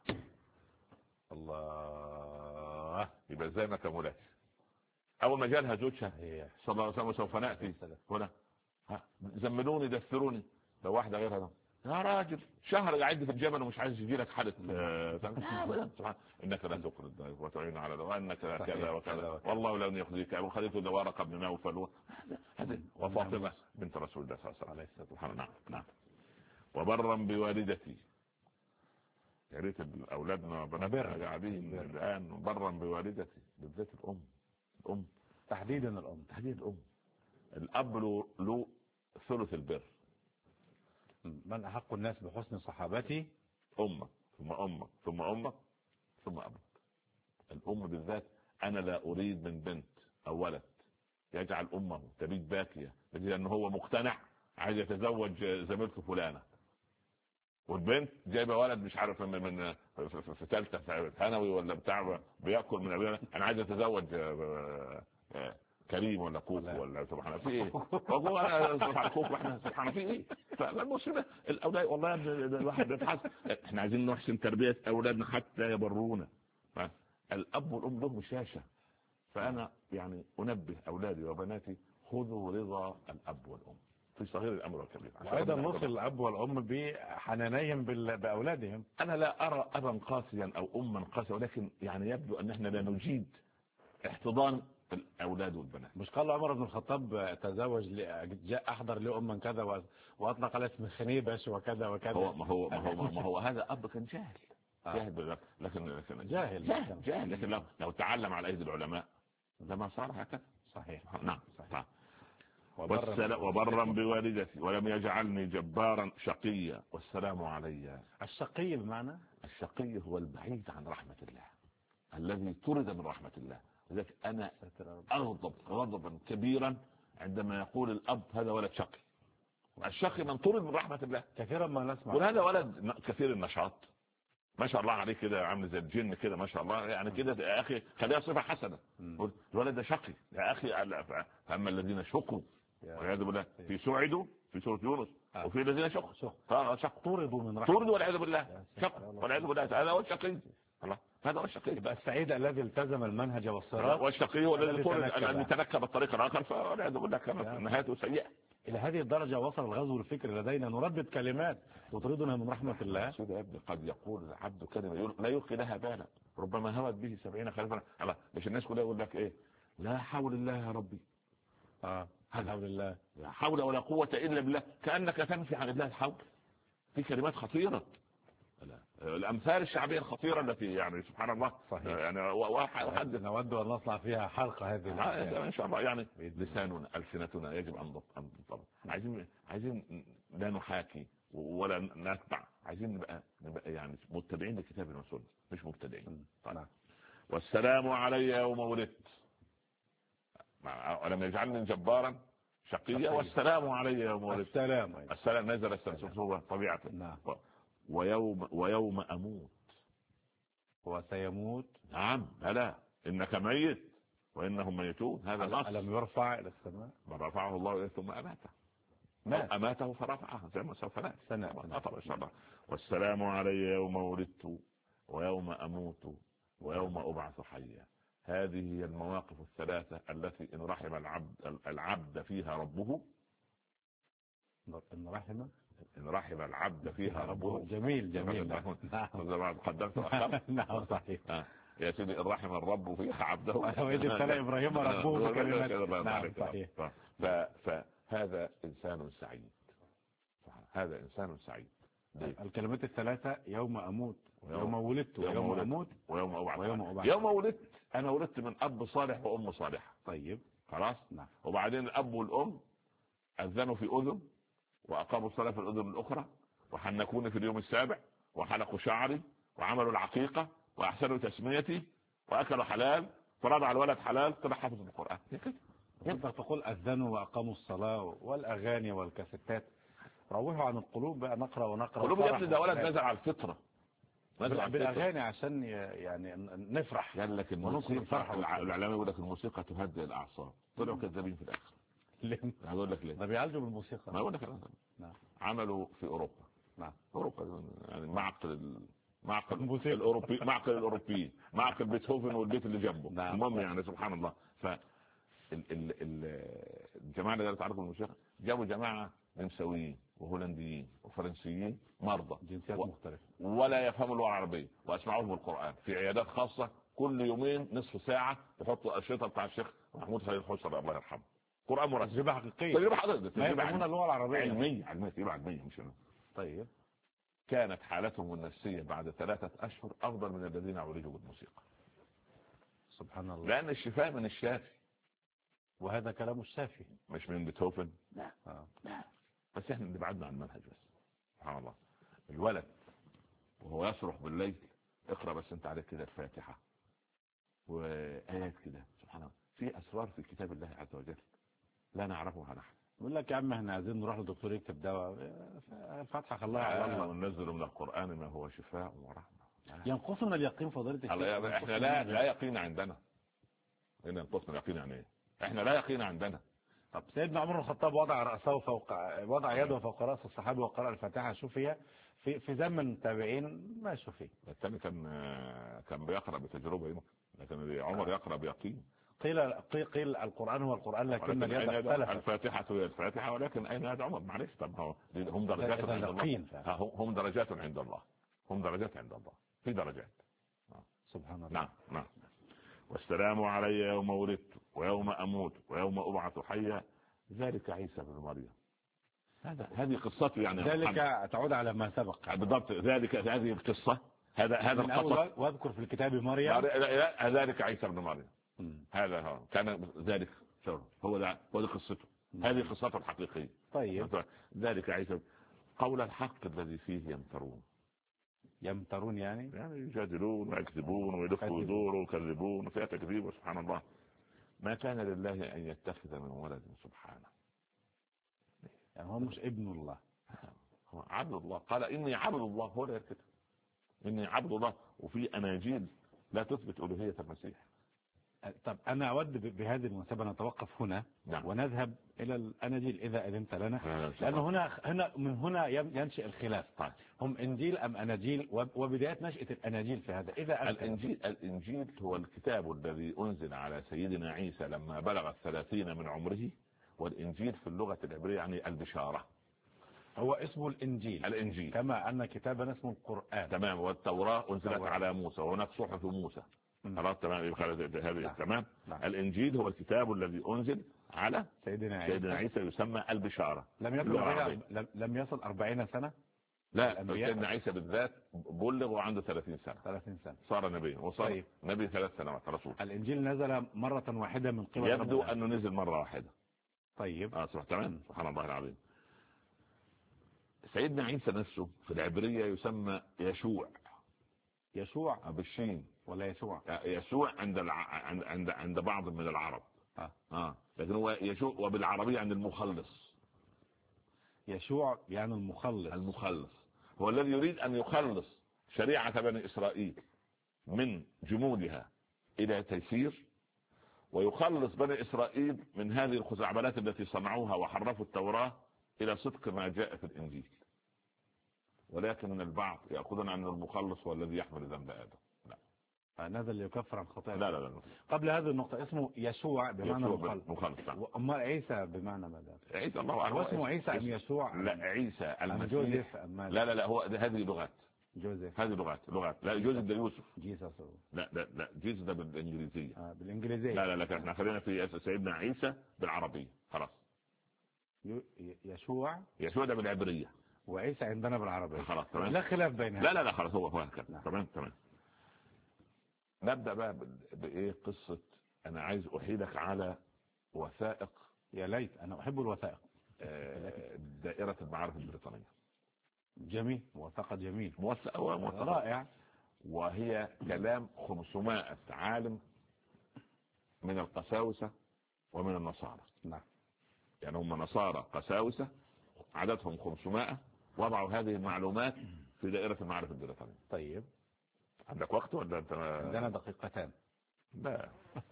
الله. يبقى زي ما كملت أول ما جالها زوجها صلى الله عليه وسلم سوف نأتي هنا زملوني دثروني. لو واحدة غيرها يا راجل شهر قاعد في الجبل ومش عايز يجي لك حالة انك لا تقر الضيف وتعين على وانك كذا وكذا والله لن يخزيك. ابو خليفه ده ورقه بن نوفل وفاطمه بنت رسول الله صلى الله عليه وسلم. نعم. وبرا بوالدتي. يا ريت اولادنا بناتنا قاعدين الان. برا بوالدتي بالذات الام تحديدا الام. الاب له ثلث البر. من أحق الناس بحسن صحابتي؟ أمك ثم أمك ثم أمك ثم أبوك. الأم بالذات. أنا لا أريد من بنت أو ولد يجعل أمه تبيت باكية لأنه هو مقتنع عايز يتزوج زميلته فلانة، والبنت جايبة ولد مش عارف من في ثالثة ثانوي ولا بتاع بيأكل من أبينا أنا عايز أتزوج كريم ولا كوكو ولا سبحان في ايه والله سبحان كوكو احنا سبحان في ايه. فالمصيبه الاولاد والله الواحد بيتحس احنا عايزين نحسن تربيه اولادنا حتى يبرونا. الاب والام لهم شاشه. فانا يعني انبه اولادي وبناتي خذوا رضا الاب والام في صغير الامر والكبير. وايضا نوصل الاب والام بحنانيهم باولادهم. انا لا ارى ابا قاسيا او اما قاسيا، ولكن يعني يبدو ان احنا لا نجيد احتضان الاولاد والبنات. مش قال عمر بن الخطاب تزوج جاء احضر له اما كذا واطلق على اسم خنيبش وكذا وكذا. ما هو هذا اب كان جاهل. لكن جاهل لكن لو تعلم على ايدي العلماء لما صار هكذا. صحيح. نعم. وبرا بوالدتي ولم يجعلني جبارا شقيا والسلام علي. الشقي بمعنى الشقي هو البعيد عن رحمة الله الذي طرد من رحمة الله. لذلك أنا أغضب غضبا كبيرا عندما يقول الأب هذا ولد شقي. الشقي من طرد من رحمة الله. كثيرا ما نسمع وهذا ولد كثير النشاط ما شاء الله عليه كده عامل زي الجن كده ما شاء الله يعني كده يا أخي خليها صفة حسنة. الولد ده شقي يا أخي. فأما الذين شقوا والعياذ بالله في سعدوا في سورة يونس وفي الذين شقوا طردوا من رحمة الله والعياذ بالله. والعياذ بالله هذا هو الشقي. هذا هو الشقي. يبقى السعيد الذي التزم المنهج والصراط، والشقي هو الذي تنكب الطريق الآخر فالعياذ بالله كانت نهايته سيئة. إلى هذه الدرجة وصل الغزو الفكري لدينا نردد كلمات تطردنا من رحمة الله. سيدي يا ابني قد يقول العبد كلمة لا يلقي لها بالا ربما هوت به 70 خليفة. مش الناس كلها يقول لك ايه لا حول الله يا ربي. الحمد لله لا حول ولا قوة إلا بالله. كأنك تنفي عن الله الحول. في كلمات خطيرة. الأمثال الشعبية الخطيرة التي يعني سبحان الله. صحيح. يعني نود أن نطلع فيها حلقة هذه إن شاء الله. يعني لساننا ألسنتنا يجب أن تنضبط. عايزين لا نحاكي ولا نتبع. عايزين نبقى يعني متبعين لكتاب الرسول مش مبتدعين. والسلام علي يوم ولدت ولم يجعلني جبارا شقية. والسلام علي يوم ولدت. السلام نزل السلام طبيعته. نعم. ويوم أموت. وسيموت. نعم. ألا إنك ميت وإنهم ميتون. هذا نص. ألم يرفع إلى السماء؟ من رفعه الله إليه ثم أماته. أماته فرفعه زي ما سوف نأتي. والسلام علي يوم ولدت ويوم أموت ويوم أبعث حيا. هذه هي المواقف الثلاثة التي إن رحم العبد فيها ربه. إن رحم العبد فيها ربه. جميل. نعم. قدمت أخر. نعم صحيح. يا سيدي إن رحم الرب فيها عبده. وإذ ابتلى إبراهيم ربه بكلمات. نعم صحيح. فهذا إنسان سعيد. هذا إنسان سعيد. الكلمات الثلاثة: يوم أموت ويوم ولدت ويوم أموت ويوم أبعث. يوم ولدت أنا ولدت من أب صالح وأم صالحة. طيب خلاص. نعم. وبعدين الأب والأم أذنوا في أذن وأقاموا الصلاة في الأذن الأخرى وحنكوني في اليوم السابع وحلقوا شعري وعملوا العقيقة وأحسنوا تسميتي وأكلوا حلال فرضع الولد حلال طلع حافظ القرآن. أنت تقول أذنوا وأقاموا الصلاة والأغاني والكاسيتات روحوا عن القلوب بقى. نقرأ قلوب يا ابني ده ولد نزل على الفطرة. بالأغاني عشان يعني نفرح. قال لك الموسيقى الإعلامي يقول لك الموسيقى تهدئ الأعصاب. طلعوا كذابين في الآخر. ليه؟ هقول لك ليه. ده بيعالجوا بالموسيقى. ما أقول لك أنا. نعم. عملوا في أوروبا. نعم. أوروبا يعني معقل الأوروبي معقل بيتهوفن والبيت اللي جنبه. نعم. المهم يعني سبحان الله. الجماعة اللي تعرفوا الموسيقى جابوا جماعة نمساويين وهولنديين وفرنسيين مرضى جنسيات مختلفة ولا يفهموا اللغة العربية واسمعوهم القرآن في عيادات خاصة كل يومين نصف ساعة يحطوا الشريطة بتاع الشيخ محمود خليل الحسر الله يرحمه. قرآن مرتب. تجربة حقيقية. تجربة اللغة العربية علمية مش أنا. طيب. كانت حالتهم النفسية بعد 3 أشهر أفضل من الذين عالجوا بالموسيقى. سبحان الله. لأن الشفاء من الشافي. وهذا كلام الشافي مش من بيتهوفن. لا. بس احنا اللي بعدنا عن المنهج بس. سبحان الله. الولد وهو يصرخ بالليل اقرأ بس انت عليك كده الفاتحة وآيات كده. سبحان الله. في أسرار في كتاب الله عز وجل لا نعرفها نحن. يقول لك يا عم احنا عايزين نروح لدكتور يكتب دواء الفاتحة خلاها على الله. وننزل من القرآن ما هو شفاء ورحمة. ينقصنا اليقين فضيلة الشيخ. احنا لا يقين عندنا. إن ينقصنا اليقين يعني ايه؟ احنا لا يقين عندنا. طب سيدنا عمر بن الخطاب وضع يده فوق راس الصحابي وقرأ الفاتحة شفية في زمن تابعين ما شفي. الثاني كان بيقرأ بتجربة يمكن لكن عمر يقرأ بيقين. قيل القرآن هو القرآن لكن اليد اختلفت. الفاتحة هي الفاتحة ولكن أين يد عمر؟ معلش. طب هم درجات عند الله. هم درجات عند الله. هم درجات عند الله في درجات. سبحان الله. نعم. والسلام علي يوم ولدت ويوم أموت ويوم أبعث حيا. ذلك عيسى بن مريم. هذه قصته يعني. ذلك تعود على ما سبق بالضبط. هذه القصة. هذا القصة. واذكر في الكتاب مريم. ذلك عيسى بن مريم. هذا كان ذلك هو دي قصته. هذه قصته الحقيقية. طيب. ذلك عيسى قول الحق الذي فيه يمترون يعني يجادلون ويكذبون ويلفوا ويدوروا ويكذبون وفيها تكذيب. سبحان الله. ما كان لله أن يتخذ من ولد سبحانه. يعني هو مش ابن الله. هو عبد الله. قال إني عبد الله. هو لا يركض إني عبد الله. وفي أناجيل لا تثبت ألوهية المسيح. طب أنا أود بهذه المناسبة نتوقف هنا. نعم. ونذهب إلى الأناجيل إذا أذنت لنا. لأنه من هنا ينشئ الخلاف. طيب. هم إنجيل أم أناجيل وبداية نشأة الأناجيل في هذا. إذا الإنجيل هو الكتاب الذي أنزل على سيدنا عيسى لما بلغ 30 من عمره. والإنجيل في اللغة العبرية يعني البشارة. هو اسمه الإنجيل كما أن كتابنا اسمه القرآن. تمام. والتوراة أنزلت على موسى وهناك صحف موسى. خلاص تمام. هذه تمام. الإنجيل هو الكتاب الذي أنزل على سيدنا عيسى يسمى البشارة. لم يصل 40 سنة. لا سيدنا عيسى بالذات بلغ وعنده 30 سنة صار نبي وصار نبي 3 سنوات رسول. الإنجيل نزل مرة واحدة من قبل يبدو أنه نزل مرة واحدة. طيب. تمام. سبحان الله العظيم. سيدنا عيسى نفسه في العبرية يسمى يشوع بالشين ولا يسوع عند بعض من العرب. لكن هو يشوع وبالعربية عن المخلص. يشوع يعني المخلص هو الذي يريد أن يخلص شريعة بني إسرائيل من جمودها إلى تيسير، ويخلص بني إسرائيل من هذه الخزعبلات التي صنعوها وحرفوا التوراة إلى صدق ما جاء في الإنجيل. ولكن البعض يأخذون أن المخلص هو الذي يحمل ذنب آدم. هذا اللي يكفر عن خطايا. لا. قبل هذه النقطة اسمه يشوع بمعنى مخلص. أما عيسى بمعنى ماذا؟ عيسى الله أعلم. هو اسمه عيسى أم يشوع؟ لا عيسى المسيح. جوزيف لا هو هذه لغات. جوزيف. هذه لغات. لا جوزيف ده يوسف. جيسس. لا جيسس ده بالإنجليزية. بالإنجليزية. لا احنا خلينا في سيدنا عيسى بالعربية خلاص. يشوع ده بالعبرية. وعيسى عندنا بالعربية. خلاص تمام. لا خلاف بينها. لا خلاص هو هكذا. تمام. نبدأ بقى بإيه قصة. أنا عايز أحيلك على وثائق. يا ليت أنا أحب الوثائق. دائرة المعارف البريطانية. جميل. وثائق جميل. موثقة رائع. وهي كلام 500 عالم من القساوسة ومن النصارى. نعم. يعني هم نصارى قساوسة عددهم 500 وضعوا هذه المعلومات في دائرة المعارف البريطانية. طيب عندك وقت ولا انت؟ عندنا دقيقتان. لا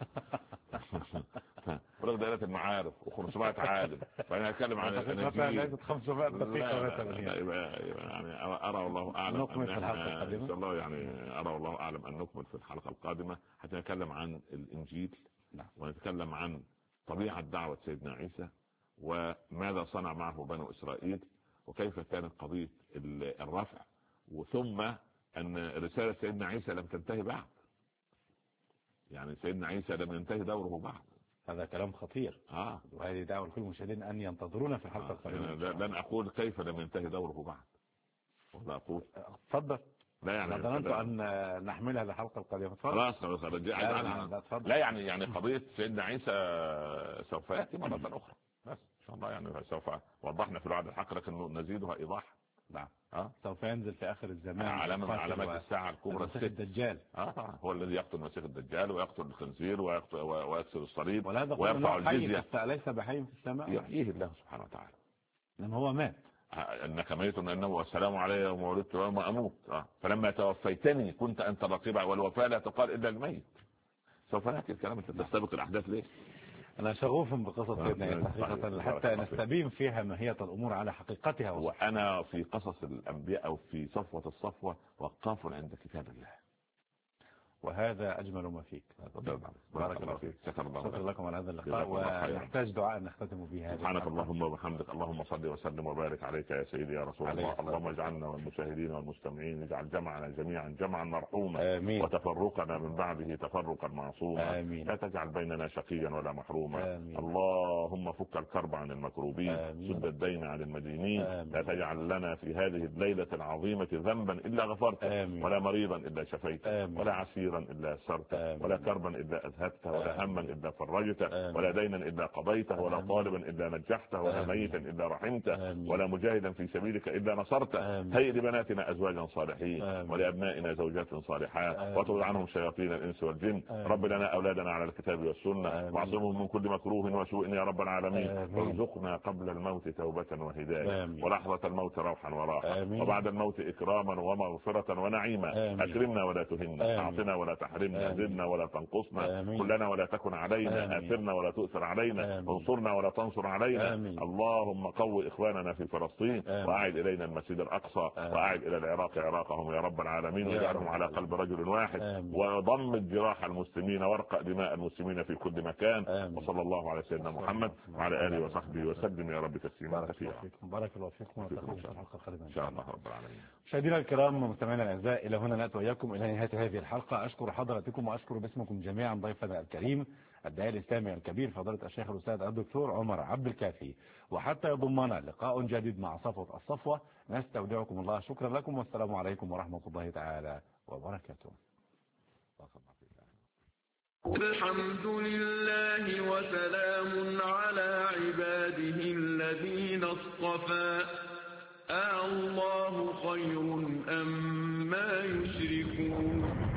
فرق دائرة المعارف و500 عالم، فأنا أتكلم عن ليست 500 دقيقة مثلا. يعني أرى الله أعلم نكمل في الحلقة القادمة. إن شاء الله. يعني أرى الله أعلم أن نكمل في الحلقة القادمة حتى نتكلم عن الإنجيل. نعم. ونتكلم عن طبيعة دعوة سيدنا عيسى وماذا صنع معه بنو إسرائيل وكيف كانت قضية الرفع، وثم أن رسالة سيدنا عيسى لم تنتهي بعد. يعني سيدنا عيسى لم ينتهي دوره بعد. هذا كلام خطير. وهذه دعوة لكل المشاهدين أن ينتظرونا في الحلقة القادمة. لن أقول كيف لم ينتهي دوره بعد، ولا أقول تفضل. لا يعني ظننت أن نحملها للحلقة القادمة. خلاص لا يعني قضية سيدنا عيسى سوف يأتي مرة أخرى بس إن شاء الله. يعني سوف وضحنا في الوعد الحق لكن نزيدها إيضاح. نعم. سوف ينزل في آخر الزمان علامات الساعة الكبرى المسيح الدجال. هو الذي يقتل المسيح الدجال ويقتل الخنزير ويكسر الصليب ويرفع الجزية. ليس بحي في السماء. يحييه الله سبحانه وتعالى. لأن هو مات. انك ميت انه والسلام علي يوم ولدت ويوم اموت. فلما توفيتني كنت انت الرقيب، والوفاة لا تقال الا الميت. سوف نحكي الكلام. انت تستبق الاحداث ليه؟ انا شغوف بقصص سيدنا عيسى حقيقة حتى نستبين فيها ماهية الامور على حقيقتها. وانا في قصص الانبياء او في صفوة الصفوة وقاف عند كتاب الله، وهذا أجمل ما فيك. بارك الله فيك. شكرا لكم على هذا اللقاء، ونحتاج دعاء نختتم به. سبحانك اللهم وبحمدك، اللهم صل وسلم وبارك عليك يا سيدي يا رسول الله. اللهم اجعلنا والمشاهدين والمستمعين اجعل جمعنا جميعا جمعا مرحوما، آمين. وتفرقنا من بعده تفرقا معصوما، آمين. لا تجعل بيننا شقيا ولا محروما. آمين. اللهم فك الكرب عن المكروبين، سد الدين عن المدينين. لا تجعل لنا في هذه الليلة العظيمة ذنبا إلا غفرته، ولا مريضا إلا شفيته، ولا عسيرا إلا يسرته، ولا كربا إلا أذهبته، ولا هما إلا فرجته، ولا دينا إلا قضيته، ولا طالبا إلا نجحته، ولا ميتا إلا رحمته، ولا مجاهدا في سبيلك إلا نصرته. هيئ لبناتنا أزواجا صالحين، ولأبنائنا زوجات صالحات، واطرد عنهم شياطين الإنس والجن. رب لنا أولادنا على الكتاب والسنة، واعصمهم من كل مكروه وسوء يا رب العالمين. وارزقنا قبل الموت توبة وهداية، ولحظة الموت روحا وراحة، وبعد الموت إكراما ومغفرة ونعيما. أكرمنا ولا تهنا، أعطنا ولا تحرمنا، زدنا ولا تنقصنا، كلنا ولا تكن علينا، آثرنا ولا تؤثر علينا، انصرنا ولا تنصر علينا. اللهم قو إخواننا في فلسطين، وأعد إلينا المسجد الأقصى، وأعد إلى العراق عراقهم يا رب العالمين، واجعلهم على قلب رجل واحد، وضمد جراح المسلمين وارقى دماء المسلمين في كل مكان. وصلى الله على سيدنا محمد وعلى آله وصحبه وسلم يا رب تسليما كثيرا. بارك الله فيكم، ونلتقي في الحلقة القادمة إن شاء الله رب العالمين. مشاهدينا الكرام ومستمعينا الأعزاء، إلى هنا نأتي وإياكم إلى نهاية هذه الحلقة. أشكر حضراتكم وأشكر باسمكم جميعا ضيفنا الكريم الداعية الإسلامي الكبير فضيلة الشيخ الأستاذ الدكتور عمر عبد الكافي. وحتى يضمنا لقاء جديد مع صفوة الصفوة، نستودعكم الله. شكرا لكم، والسلام عليكم ورحمة الله تعالى وبركاته. الحمد لله وسلام على عباده الذين اصطفى. الله خير أم ما يشركون.